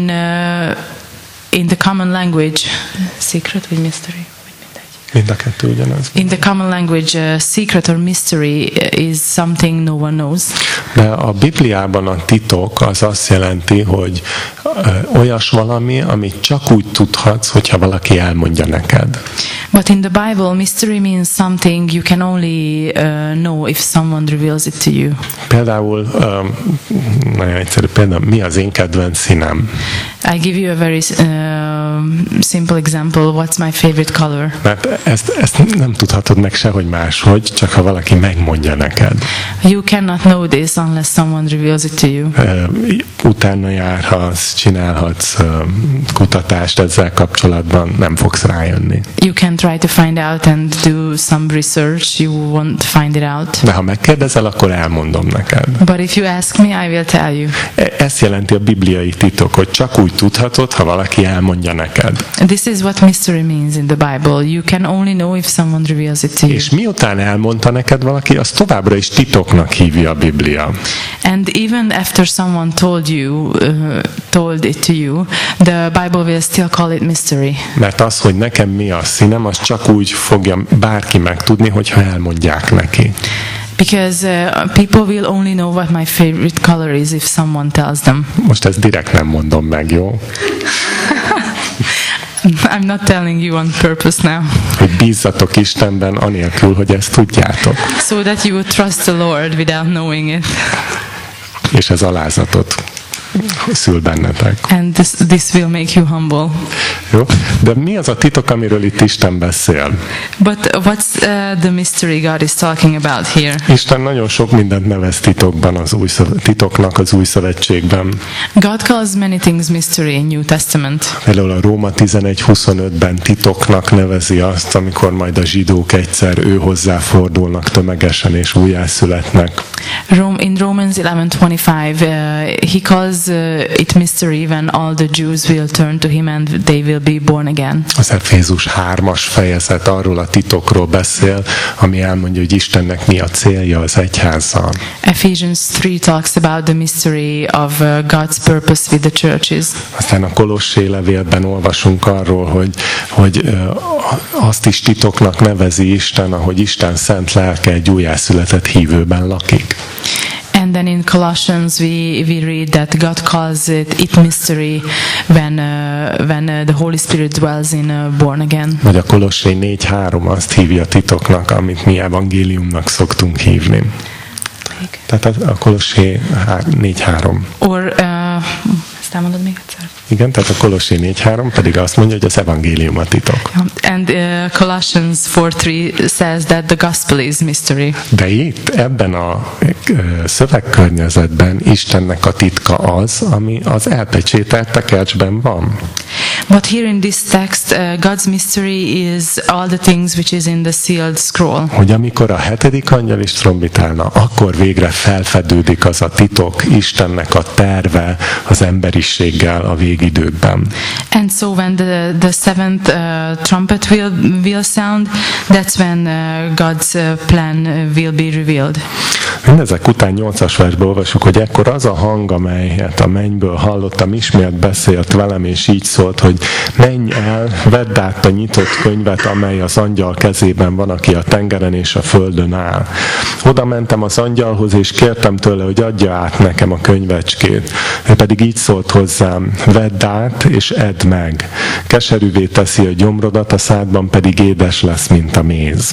in the common language, secret vagy mystery? Mind a kettő ugyanaz. In the common language, secret or mystery is something no one knows. De a Bibliában a titok az azt jelenti, hogy olyas valami, amit csak úgy tudhatsz, hogyha valaki elmondja neked. But in the Bible, mystery means something you can only know if someone reveals it to you. Például, nagyon egyszerű példa, mi az én kedvenc színem? I give you a very simple example. What's my favorite color? Mert ezt nem tudhatod meg sehogy máshogy, csak ha valaki megmondja neked. You cannot know this unless someone reveals it to you. Utána járhatsz, csinálhatsz kutatást ezzel kapcsolatban, nem fogsz rájönni. You can try to find out and do some research. You won't find it out. De ha megkérdezel, akkor elmondom neked. But if you ask me, I will tell you. Ezt jelenti a bibliai titok, hogy csak úgy tudhatod, ha valaki elmondja neked. This is what mystery means in the Bible. You can only know if someone reveals it to you. És miután elmondta neked valaki, az továbbra is titoknak hívja a Biblia. And even after someone told it to you, the Bible will still call it mystery. Mert az, hogy nekem mi a színem, az csak úgy fogja bárki megtudni, hogyha elmondják neki. Because people will only know what my favorite color is if someone tells them. Most ezt direkt nem mondom meg, jó? I'm not telling you on purpose now. Hogy bízzatok Istenben anélkül, hogy ezt tudjátok. So that you would trust the Lord without knowing it. És ez alázatot szül bennetek. And this will make you humble. Jó? De mi az a titok, amiről itt Isten beszél? But what's the mystery God is talking about here? Isten nagyon sok mindent nevez titoknak az új szövetségben. God calls many things mystery in New Testament. Például a Róma 11:25-ben titoknak nevezi azt, amikor majd a zsidók egyszer ő hozzá fordulnak tömegesen és újjászületnek. In Romans 11:25, he calls it mystery when all the Jews will turn to him and they will be born again. Az Efézus 3-as fejezet arról a titokról beszél, ami elmondja, hogy Istennek mi a célja az egyházzal. Ephesians 3 talks about the mystery of God's purpose with the churches. Aztán a Kolossé levélben olvasunk arról, hogy azt is titoknak nevezi Isten, ahogy Isten szent lelke egy újjászületett hívőben lakik. And then in Colossians we read that God calls it mystery when the Holy Spirit dwells in born again. Vagy a Kolossé 4:3 azt hívja titoknak, amit mi evangéliumnak szoktunk hívni. Tehát a Kolossé 4:3. Or ezt elmondod még egyszer? Igen, tehát a Kolossé 4:3 pedig azt mondja, hogy az evangélium a titok. And Colossians 4:3 says that the gospel is mystery. De itt, ebben a szövegkörnyezetben Istennek a titka az, ami az elpecsételt tekercsben van. But here in this text, God's mystery is all the things which is in the sealed scroll. Hogy amikor a 7. angyal is trombitálna, akkor végre felfedődik az a titok, Istennek a terve az emberiséggel a végidőkben. And so when the seventh trumpet will sound, that's when God's plan will be revealed. Mindezek után 8-as versben olvasjuk, hogy ekkor az a hang, amelyet a mennyből hallottam, ismét beszélt velem, és így szólt, hogy menj el, vedd át a nyitott könyvet, amely az angyal kezében van, aki a tengeren és a földön áll. Oda mentem az angyalhoz, és kértem tőle, hogy adja át nekem a könyvecskét. Ő pedig így szólt hozzám, vedd át, és edd meg. Keserűvé teszi a gyomrodat, a szádban pedig édes lesz, mint a méz.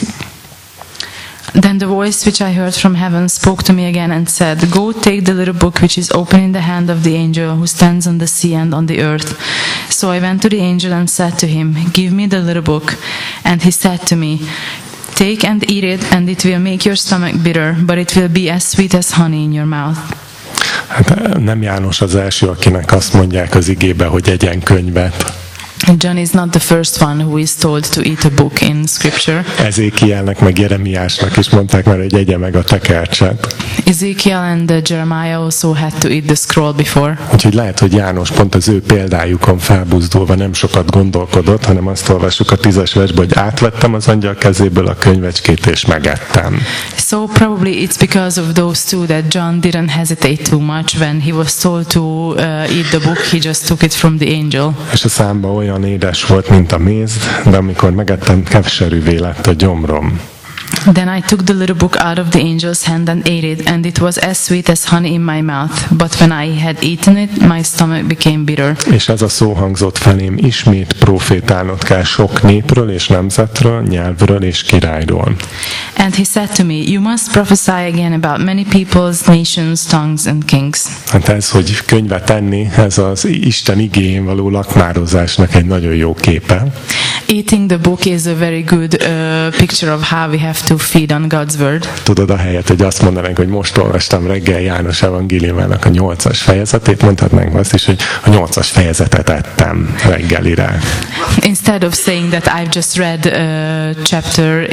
Then the voice which I heard from heaven spoke to me again and said, Go take the little book which is open in the hand of the angel who stands on the sea and on the earth. So I went to the angel and said to him, Give me the little book. And he said to me, Take and eat it, and it will make your stomach bitter, but it will be as sweet as honey in your mouth. Hát nem János az első, akinek azt mondják az igébe, hogy egyen könyvet. John is not the first one who is told to eat a book in Scripture. Ezékielnek meg Jeremiásnak is mondták már, hogy egye meg a tekercset. Ezekiel and Jeremiah also had to eat the scroll before. Úgyhogy lehet, hogy János pont az ő példájukon felbuzdulva nem sokat gondolkodott, hanem azt olvassuk a 10-es versben, hogy átvettem az angyal kezéből a könyvecskét és megettem. So probably it's because of those two that John didn't hesitate too much when he was told to eat the book. He just took it from the angel. És a számba olyan édes volt, mint a méz, de amikor megettem, keserűvé lett a gyomrom. Then I took the little book out of the angel's hand and ate it, and it was as sweet as honey in my mouth. But when I had eaten it, my stomach became bitter. És ez a szó hangzott felém, ismét profétálnod kell sok népről és nemzetről, nyelvről és királyról. And he said to me, You must prophesy again about many peoples, nations, tongues and kings. Hát ez, hogy könyvet enni, ez az Isten igéjén való lakmározásnak egy nagyon jó képe. Eating the book is a very good picture of how we have to feed on God's word. Tudod, ahelyett, hogy azt mondanánk, hogy most olvastam reggel János evangéliumának a 8-as fejezetét, mondhatnánk azt is, hogy a 8-as fejezetet ettem reggelire. Instead of saying that I've just read chapter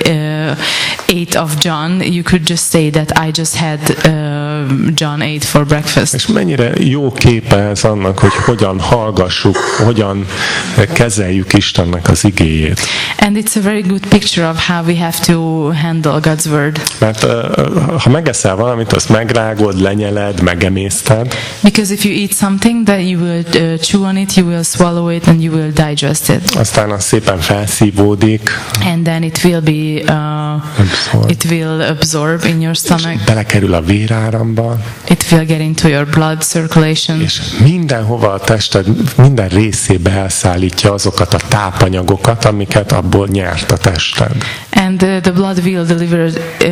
8 of John, you could just say that I just had John 8 for breakfast. És mennyire jó képe ez annak, hogy hogyan hallgassuk, hogyan kezeljük Istennek az igéjét. And it's a very good picture of how we have to handle God's word. Mert ha megeszel valamit, azt megrágod, lenyeled, megemészted. Because if you eat something, then you will chew on it, you will swallow it, and you will digest it. Aztán az szépen felszívódik. And then it will be it will absorb in your stomach. Belekerül a véráramba. vérfolyamba. It will get into your blood circulation. És mindenhova a tested, minden részébe elszállítja azokat a tápanyagokat, amiket abból nyert a tested. And the blood will deliver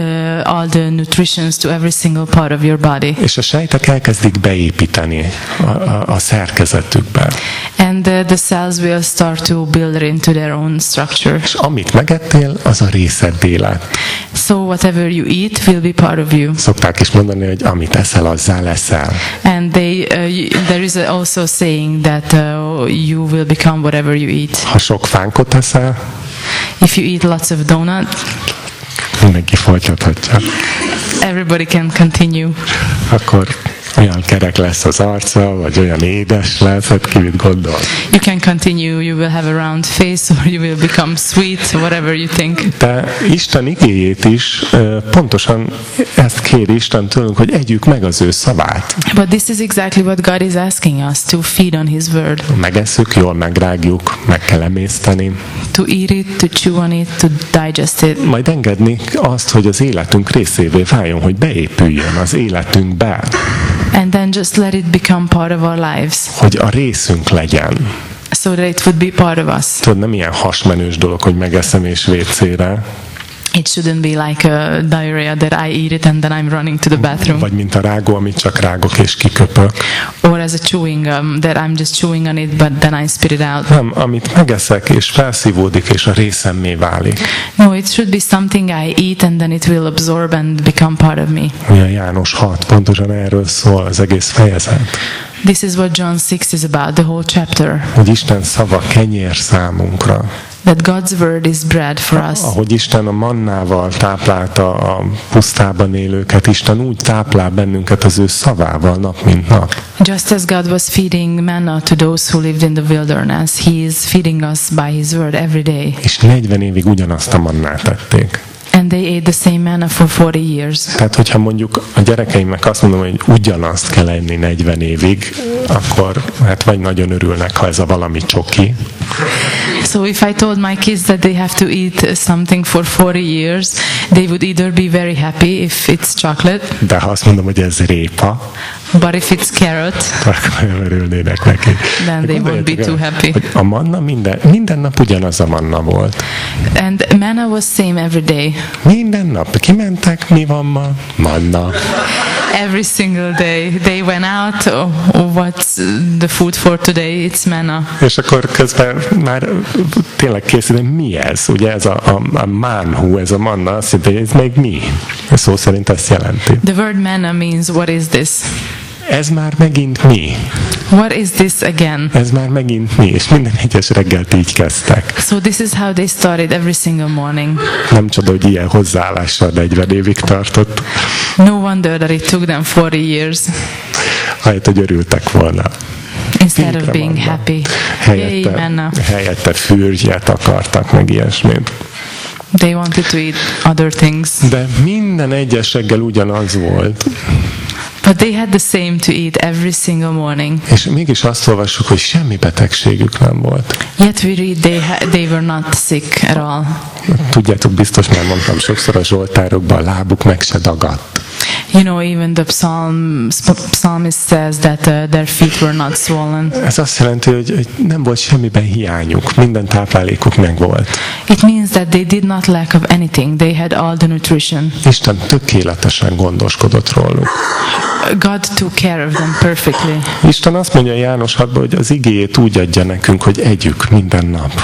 all the nutritions to every single part of your body. És a sejtek elkezdik beépíteni a szerkezetükbe. And the cells will start to build into their own structure. És amit megettél, az a részeddé lett. So whatever you eat will be part of you. Szokták is mondani, hogy amit eszel, azzá leszel. And there is also a saying that you will become whatever you eat. Ha sok fánkot eszel, If you eat lots of donut, mindenki folytathatja. everybody can continue. Akkor olyan kerek lesz az arca, vagy olyan édes lesz, hát ki mit gondol. You can continue, you will have a round face, or you will become sweet, whatever you think. De Isten igéjét is pontosan ezt kéri Isten tőlünk, hogy együk meg az ő szavát. But this is exactly what God is asking us, to feed on His word. Megesszük, jól megrágjuk, meg kell emészteni. To eat it, to chew on it, to digest it. Majd engedni azt, hogy az életünk részévé váljon, hogy beépüljön az életünkbe. And then just let it become part of our lives, Hogy a részünk legyen. so that it would be part of us. Tudod, nem ilyen hasmenős dolog, hogy megeszem és vécére. It shouldn't be like a diarrhea that I eat it and then I'm running to the bathroom. Vagy mint a rágó, amit csak rágok és kiköpök. Or as a chewing gum, that I'm just chewing on it but then I spit it out. Nem, amit megeszek és felszívódik és a részemmé válik. No, it should be something I eat and then it will absorb and become part of me. Ugye János 6 pontosan erről szól az egész fejezet. This is what John 6 is about, the whole chapter. Hogy Isten szava kenyér számunkra. That God's word is bread for us. Ahogy Isten a mannával táplálta a pusztában élőket, Isten úgy táplál bennünket az ő szavával nap mint nap. Just as God was feeding manna to those who lived in the wilderness, He is feeding us by His word every day. És 40 évig ugyanazt a mannát tették. And they ate the same manna for 40 years. Tehát, hogyha mondjuk a gyerekeimnek azt mondom, hogy ugyanazt kell enni 40 évig, akkor hát vagy nagyon örülnek, ha ez a valami csoki. So if I told my kids that they have to eat something for 40 years, they would either be very happy if it's chocolate, De ha azt mondom, hogy ez répa, but if it's carrot, akkor nagyon örülnének neki. then they won't be too happy. Hogy a manna minden nap ugyanaz a manna volt. And manna was same every day. Minden nap kimentek, mi van ma? Manna. Every single day they went out. Oh, what's the food for today? It's manna. És akkor közben már tényleg készítem, mi ez? Ugye ez a manhu, ez a manna, azt jelenti, hogy ez még mi? Szó szerint ezt jelenti. The word manna means what is this? Ez már megint mi? What is this again? Ez már megint mi? És minden egyes reggelt így kezdtek. So this is how they started every single morning. Nem csoda, hogy ilyen hozzáállással 40 évig tartott. No wonder that it took them 40 years Ahelyett, hogy örültek volna. instead of being Manna. happy. Yay, manna. Helyette fürgyet akartak, meg ilyesmit. They wanted to eat other things. De minden egyes reggel ugyanaz volt. But they had the same to eat every single morning. És mégis azt olvassuk, hogy semmi betegségük nem volt. Yet we read they were not sick at all. Tudjátok, biztos már mondtam sokszor a Zsoltárokban, a lábuk meg se dagadt. You know, even the psalmist says that their feet were not swollen. Ez azt jelenti, hogy nem volt semmiben hiányuk, minden táplálékuk meg volt. It means that they did not lack of anything. They had all the nutrition. Isten tökéletesen gondoskodott róluk. God took care of them perfectly. Isten azt mondja János 6-ban, hogy az igéjét úgy adja nekünk, hogy együk minden nap.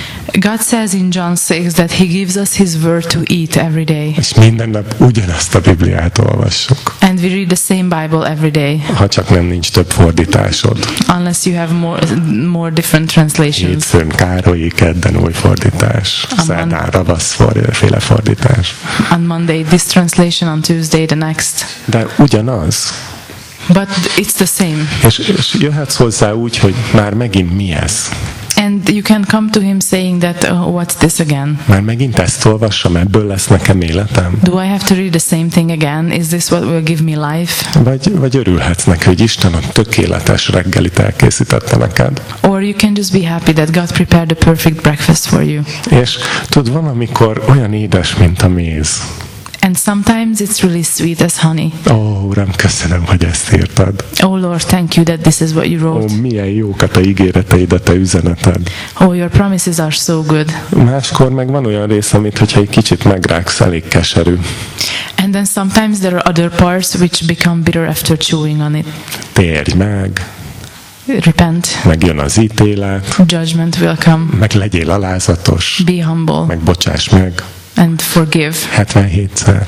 God says in John 6 that He gives us His word to eat every day. És minden nap ugyanazt a Bibliát olvassuk. And we read the same Bible every day. Ha csak nem nincs több fordításod. Unless you have more different translations. Hétfőn Károlyi, kedden új fordítás, szerdán féle fordítás. On Monday this translation, on Tuesday the next. De ugyanaz. But it's the same. És jöhetsz hozzá úgy, hogy már megint mi ez? And you can come to Him saying that, oh, what's this again? Már megint ezt olvassam, ebből lesz nekem életem? Do I have to read the same thing again? Is this what will give me life? Vagy örülhetsz neki, hogy Isten a tökéletes reggelit elkészítette neked. Or you can just be happy that God prepared the perfect breakfast for you. És tudod, van, amikor olyan édes, mint a méz. And sometimes it's really sweet as honey. Uram, köszönöm, hogy ezt írtad. Oh Lord, thank you that this is what you wrote. Milyen jók a te ígéreteid, a te üzeneted. Oh, your promises are so good. Máskor meg van olyan rész, amit hogyha egy kicsit megrágsz, elég keserű. And then sometimes there are other parts which become bitter after chewing on it. Térj meg. Repent. Meg jön az ítélet. Judgment will come. Meg legyél alázatos. Be humble. Meg bocsáss meg. And forgive. 77-szer.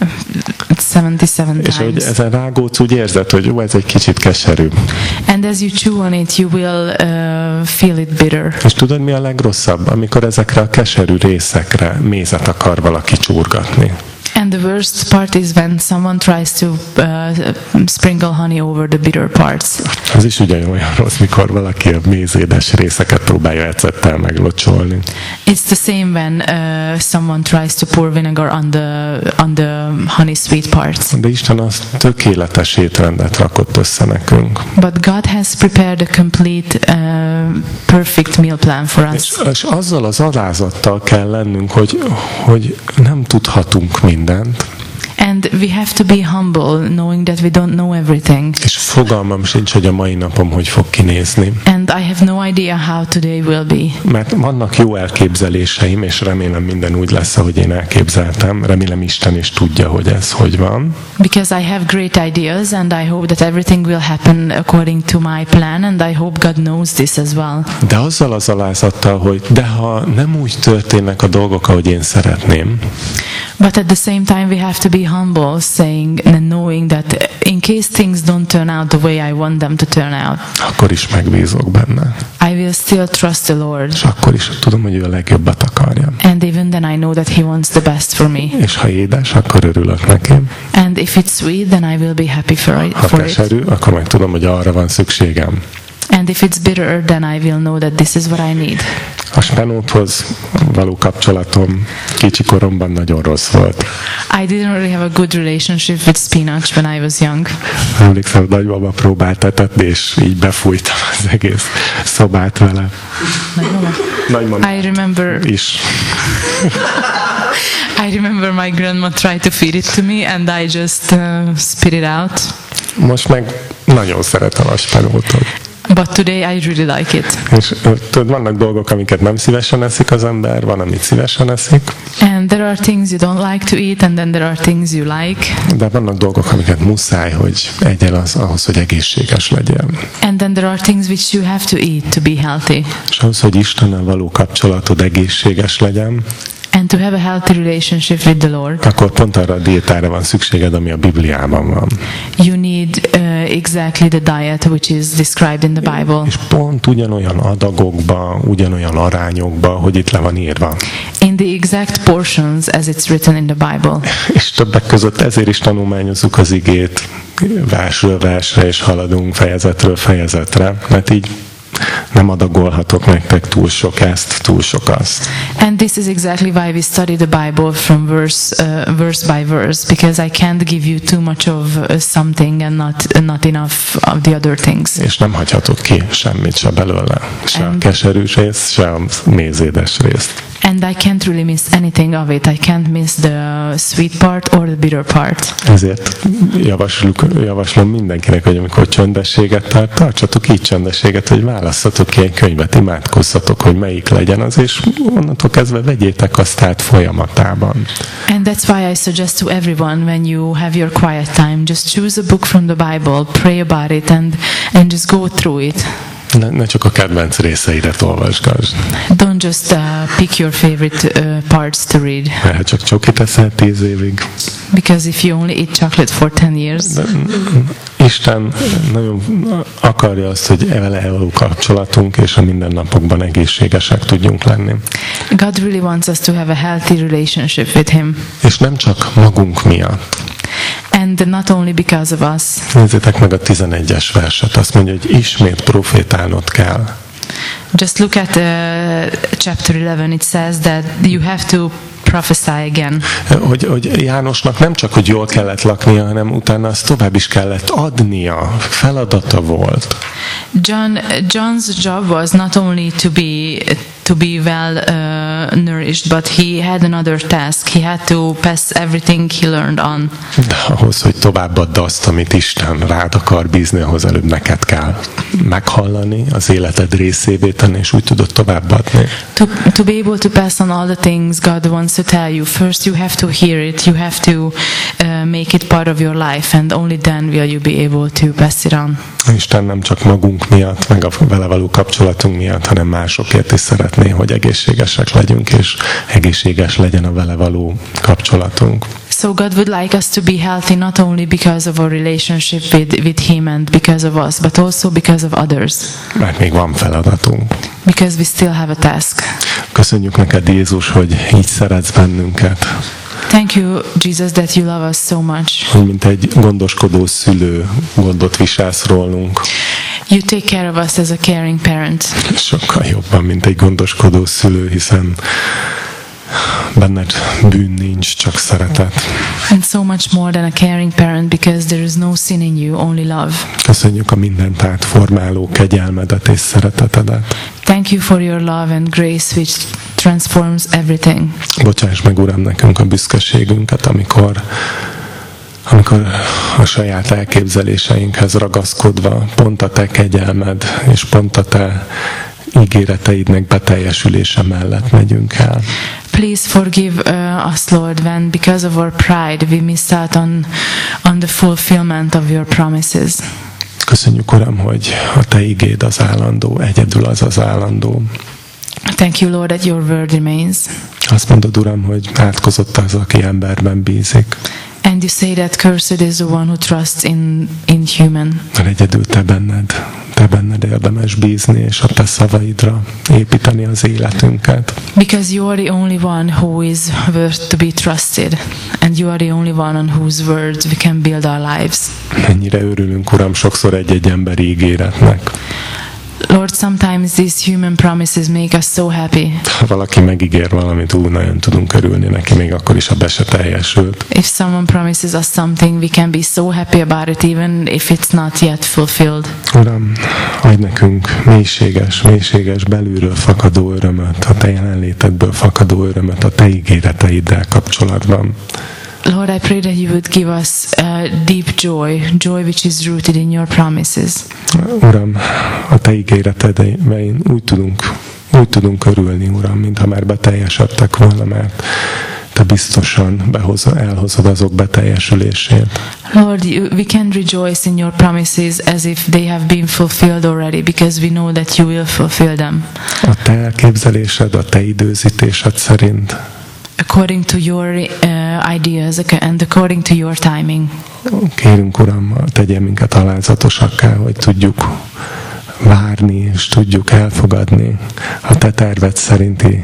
77 És hogy times. ezen rágódsz, úgy érzed, hogy ez egy kicsit keserű. And as you chew on it, you will feel it bitter. És tudod, mi a legrosszabb? Amikor ezekre a keserű részekre mézet akar valaki csurgatni. And the worst part is when someone tries to sprinkle honey over the bitter parts. Az is ugyanolyan rossz, mikor valaki a mézédes részeket próbálja ecettel meglocsolni. It's the same when someone tries to pour vinegar on the honey sweet parts. De Isten az tökéletes étrendet rakott össze nekünk. But God has prepared a complete, perfect meal plan for us. És azzal az alázattal kell lennünk, hogy nem tudhatunk mindent. And we have to be humble, knowing that we don't know everything. És fogalmam sincs, hogy a mai napom hogy fog kinézni. And I have no idea how today will be. Mert vannak jó elképzeléseim, és remélem minden úgy lesz, ahogy én elképzeltem. Remélem Isten is tudja, hogy ez hogy van. Because I have great ideas, and I hope that everything will happen according to my plan, and I hope God knows this as well. De azzal az alázattal, hogy de ha nem úgy történnek a dolgok, ahogy én szeretném. But at the same time, we have to be humble, saying and knowing that in case things don't turn out the way I want them to turn out, Akkor is megbízok benne. I will still trust the Lord. És akkor is tudom, hogy ő a legjobbat akarja. And even then I know that He wants the best for me. És ha édes, akkor örülök neki. And if it's sweet, then I will be happy for it. Ha keserű, akkor meg tudom, hogy arra van szükségem. And if it's bitter, then I will know that this is what I need. A spenóthoz való kapcsolatom kicsi koromban nagyon rossz volt. I didn't really have a good relationship with spinach when I was young. Emlékszem, nagymama próbált etetni, és így befújtam az egész szobát vele. Nagymama I remember is. I remember my grandma tried to feed it to me, and I just spit it out. Most meg nagyon szeretem a spenótot. But today I really like it. És tudod, vannak dolgok, amiket nem szívesen eszik az ember, van, amit szívesen eszik. And there are things you don't like to eat, and then there are things you like. De vannak dolgok, amiket muszáj, hogy egyen ahhoz, hogy egészséges legyen. And then there are things which you have to eat to be healthy. És ahhoz, hogy Istennel való kapcsolatod egészséges legyen, And to have a healthy relationship with the Lord, akkor pont arra a diétára van szükséged, ami a Bibliában van. you need exactly the diet which is described in the Bible. És pont ugyanolyan adagokba, ugyanolyan arányokba, hogy itt le van írva. In the exact portions as it's written in the Bible. És többek között ezért is tanulmányozzuk az igét versről versre, és haladunk fejezetről fejezetre, mert így nem adagolhatok nektek túl sok ezt, túl sok azt. And this is exactly why we study the Bible from verse by verse, because I can't give you too much of something and not enough of the other things. És nem hagyhatok ki semmit se belőle. Se a keserű rész, se a mézédes részt. And I can't really miss anything of it. I can't miss the sweet part or the bitter part. Ezért javaslom mindenkinek, hogy amikor csöndességet tartsatok így csöndességet, hogy válasszatok ki egy könyvet, imádkozzatok, hogy melyik legyen az, és onnantól kezdve vegyétek azt át folyamatában. And that's why I suggest to everyone, when you have your quiet time, just choose a book from the Bible, pray about it, and just go through it. Ne csak a kedvenc részeidet olvasgass. Don't just pick your favorite parts to read. Mert csak csokit eszel 10 évig. Because if you only eat chocolate for 10 years. Isten nagyon akarja azt, hogy vele való kapcsolatunk, és a mindennapokban egészségesek tudjunk lenni. God really wants us to have a healthy relationship with Him. És nem csak magunk miatt. And not only because of us. Nézzétek meg a 11-es verset, azt mondja, hogy ismét profétálnod kell. Just look at chapter 11. It says that you have to prophesy again. Hogy Jánosnak nem csak, hogy jól kellett laknia, hanem utána azt tovább is kellett adnia, feladata volt. John's job was not only to be well nourished, but he had another task. He had to pass everything he learned on. De ahhoz, hogy továbbadd azt, amit Isten rád akar bízni, ahhoz előbb neked kell meghallani, az életed részévé tenni, és úgy tudod továbbadni. To be able to pass on all the things God wants to tell you, first you have to hear it, you have to make it part of your life, and only then will you be able to pass it on. Isten nem csak magunk miatt, meg a vele való kapcsolatunk miatt, hanem másokért is szeretné, hogy egészségesek legyünk, és egészséges legyen a vele való kapcsolatunk. So God would like us to be healthy not only because of our relationship with Him and because of us, but also because of others. Mert még van feladatunk. Because we still have a task. Köszönjük neked, Jézus, hogy így szeretsz bennünket. Thank you, Jesus, that you love us so much. Hogy mint egy gondoskodó szülő gondot viselsz rólunk. You take care of us as a caring parent. Sokkal jobban, mint egy gondoskodó szülő, hiszen benned bűn nincs, csak szeretet. And so much more than a caring parent, because there is no sin in you, only love. Köszönjük a mindent átformáló kegyelmedet és szeretetedet. Thank you for your love and grace which transforms everything. Bocsáss meg, Uram, nekünk a büszkeségünket, amikor a saját elképzeléseinkhez ragaszkodva pont a te kegyelmed és pont a te ígéreteidnek beteljesülése mellett megyünk el. Please forgive us, Lord, when because of our pride we missed out on the fulfillment of your promises. Köszönjük, Uram, hogy a te igéd az állandó, egyedül az állandó. Thank you, Lord, that your word remains. Azt mondod, Uram, hogy átkozott az, aki emberben bízik. And you say that cursed is the one who trusts in human. Mert egyedül te benned érdemes bízni, és a te szavaidra építeni az életünket. Because you are the only one who is worth to be trusted, and you are the only one on whose words we can build our lives. Mennyire örülünk, Uram, sokszor egy emberi ígéretnek. Lord, sometimes these human promises make us so happy. Ha valaki megígér valamit, nagyon tudunk örülni neki, még akkor is, ha be se teljesült. If someone promises us something, we can be so happy about it, even if it's not yet fulfilled. Uram, adj nekünk mélységes belülről fakadó örömöt, a te jelenlétedből fakadó örömöt a te ígéreteiddel kapcsolatban. Lord, I pray that you would give us deep joy which is rooted in your promises. Uram, a te ígéreteiben úgy tudunk örülni, Uram, mintha már beteljesedtek volna, mert te biztosan elhozod azok beteljesülését. Lord, we can rejoice in your promises as if they have been fulfilled already, because we know that you will fulfill them. A te elképzelésed, a te időzítésed szerint. According to your ideas and according to your timing. Kérünk, Uram, tegyél minket alázatosakká, hogy tudjuk várni, és tudjuk elfogadni a te terved szerinti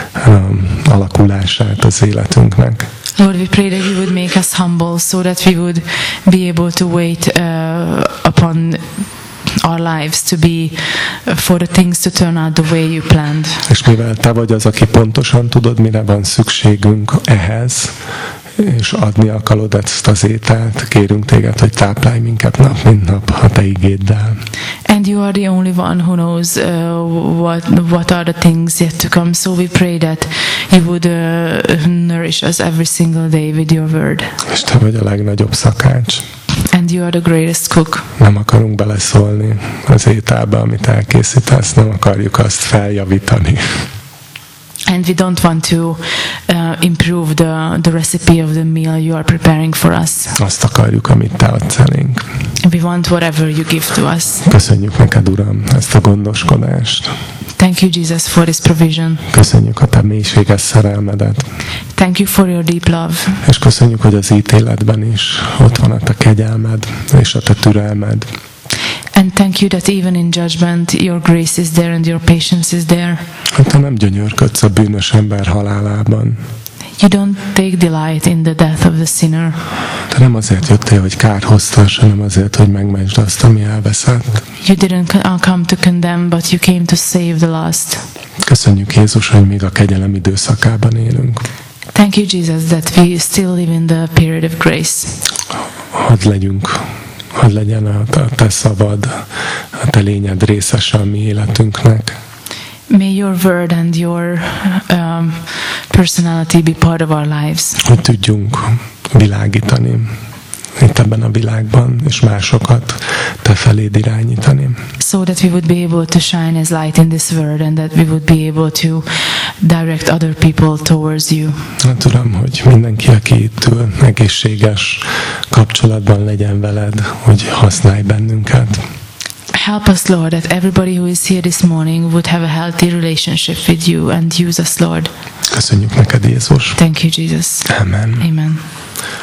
alakulását az életünknek. Lord, we pray that you would make us humble so that we would be able to wait upon our lives to be for the things to turn out the way you planned. És mivel te vagy az, aki pontosan tudod, mire van szükségünk ehhez, és adni akarod ezt az ételt, kérünk téged, hogy táplálj minket nap mint nap a te igéddel. And you are the only one who knows what are the things yet to come. So we pray that you would nourish us every single day with your word. És te vagy a legnagyobb szakács. And you are the greatest cook. Nem akarunk beleszólni az ételbe, amit elkészítesz, nem akarjuk azt feljavítani. And we don't want to improve the recipe of the meal you are preparing for us. Azt akarjuk, amit te adsz elénk. We want whatever you give to us. Köszönjük neked, Uram, ezt a gondoskodást. Thank you, Jesus, for this provision. Köszönjük a te mélységes szerelmedet. Thank you for your deep love. És köszönjük, hogy az ítéletben is ott van a te kegyelmed és a te türelmed. And thank you that even in judgment your grace is there and your patience is there. Hogy te nem gyönyörködsz a bűnös ember halálában. You don't take delight in the death of the sinner. Te nem azért jöttél, hogy kárhoztass, hanem azért, hogy megmentsd azt, ami elveszett. You didn't come to condemn, but you came to save the lost. Köszönjük, Jézus, hogy még a kegyelem időszakában élünk. Thank you, Jesus, that we still live in the period of grace. Hadd legyen a te szavad, a te lényed részese a mi életünknek. May your word and your personality be part of our lives. Hogy tudjunk világítani itt ebben a világban, és másokat te feléd irányítani. So that we would be able to shine as light in this world, and that we would be able to direct other people towards you. Hát Uram, hogy mindenki, aki itt ül, egészséges kapcsolatban legyen veled, hogy használj bennünket. Help us, Lord, that everybody who is here this morning would have a healthy relationship with you and use us, Lord. Köszönjük neked, Jézus. Thank you, Jesus. Amen. Amen.